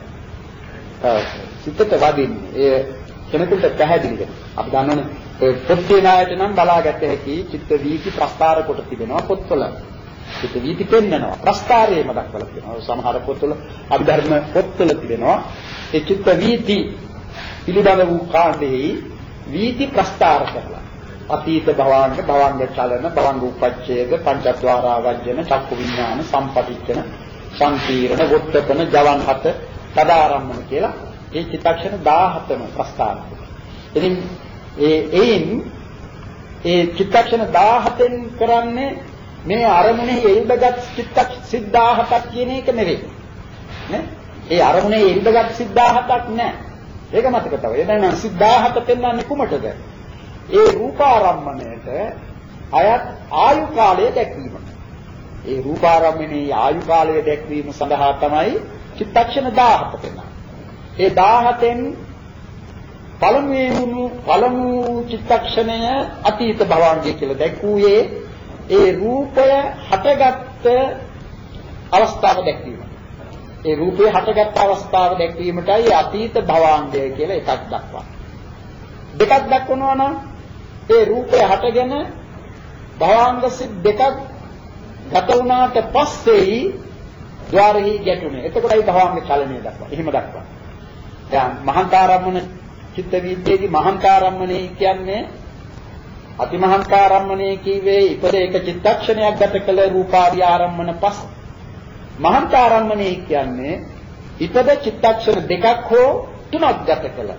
සිතට වදින්නේ. ඒ කෙනෙකුට පැහැදිලි වෙනවා. අපි දන්නවනේ ඒ පොත්ේනායට නම් බලාගත හැකි චිත්ත වීති ප්‍රස්තාර කොට තිබෙනවා පොත්වල. චිත්ත වීති පෙන්නනවා. ප්‍රස්තාරයේම දක්වලා තියෙනවා. සමහර පොත්වල අභිධර්ම පොත්වල තිබෙනවා. ඒ චිත්ත වීති පිළිබඳ වූ කාණ්ඩෙහි වීති ප්‍රස්තාර කරලා. අතීත භවාංග, භවාංග චලන, භවංග උපච්ඡේද, පංචද්වාරා වජ්ජන, චක්කු විඥාන, සම්පටිච්ඡන, සංකීර්ණ, වොත්තපන, ජවන් හත, තදාරම්මන කියලා ඒ චිත්තක්ෂණ දහහතම ප්‍රස්තාර කරනවා. ඉතින් ඒ එයින් ඒ චිත්තක්ෂණ දහහතෙන් කරන්නේ මේ අරමුණේ එල්බගත් චිත්තක්ෂ සිද්ධාහතක් කියන එක නෙවෙයි. නේ? ඒ අරමුණේ එල්බගත් සිද්ධාහතක් නෑ. ඒක මතක තව. එතන සිද්ධාහත පෙන්වන්නේ කුමටද? ඒ රූපාරම්මණයට අයත් ආයු කාලය දැක්වීමට. ඒ රූපාරම්මණයේ ආයු කාලය දැක්වීම සඳහා තමයි චිත්තක්ෂණ දහහත පෙන්වන්නේ. ඒ දහහතෙන් පළමුවෙනි පළමු චිත්තක්ෂණය අතීත භවංගය කියලා දැක්වුවේ ඒ රූපය හටගත් අවස්ථාව දැක්වීම. ඒ රූපය හටගත් අවස්ථාව දැක්වීමටයි අතීත භවංගය කියලා එකක් දක්වන්නේ. දෙකක් දක්වනවා නම් ඒ රූපය හටගෙන භවංග සිත් දෙකක් ගත වුණාට පස්සේ ద్వාරෙහි ගැටුනේ. එතකොටයි භවංග චලනය දක්වන්නේ. එහෙම දක්වන්නේ. දැන් මහන්තාරම්මන චිත්ත වීතියේදී මහන්තාරම්මනේ කියන්නේ අතිමහන්තාරම්මනේ කීවේ ඉපද එක චිත්තක්ෂණයක් ගත කළ රූපාදී ආරම්මන පස්. මහන්තාරම්මනේ කියන්නේ ඉපද චිත්තක්ෂණ දෙකක් හෝ තුනක් ගත කළ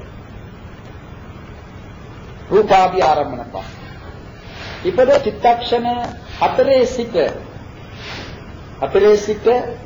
රූපාදී ආරම්මන පස්. ඉපද චිත්තක්ෂණ හතරේ සිට හතරේ සිට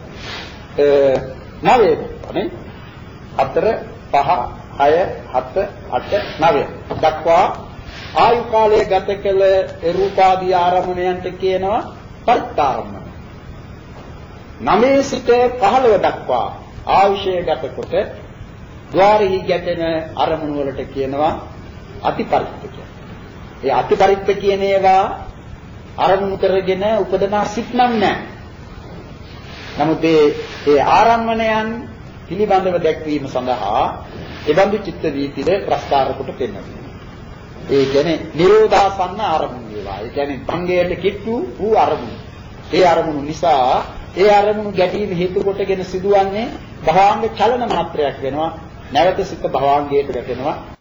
නවය නේ හතර පහ හය හත අට නවය දක්වා ආයු කාලය ගත කළ රූපාදී ආරම්මණයන්ට කියනවා පරිත්තාරම්මන. නවයේ සිට පහළව දක්වා ආයුෂය ගත කොට ద్వාරෙහි ගැටෙන අරමුණු වලට කියනවා අතිපරිත්ත කියලා. ඒ අතිපරිත්ත කියන ඒවා අරමුණු කරගෙන උපදනා සිත් නම් නැහැ. නමුත් ඒ ආරම්මණයන් පිළිබඳව දැක්වීම සඳහා එබඳු චිත්ත වීතිද ප්‍රස්තාර කොට පෙන්වනවා. ඒ කියන්නේ නිරෝධාසන්න අරමුණු වේවා. ඒ කියන්නේ භංගයට කිට්ටු වූ අරමුණු. ඒ අරමුණු නිසා ඒ අරමුණු ගැටීම හේතු කොටගෙන සිදුවන්නේ භවාංග චලන මාත්‍රයක් වෙනවා. නැවත සිත භවාංගයට වැටෙනවා.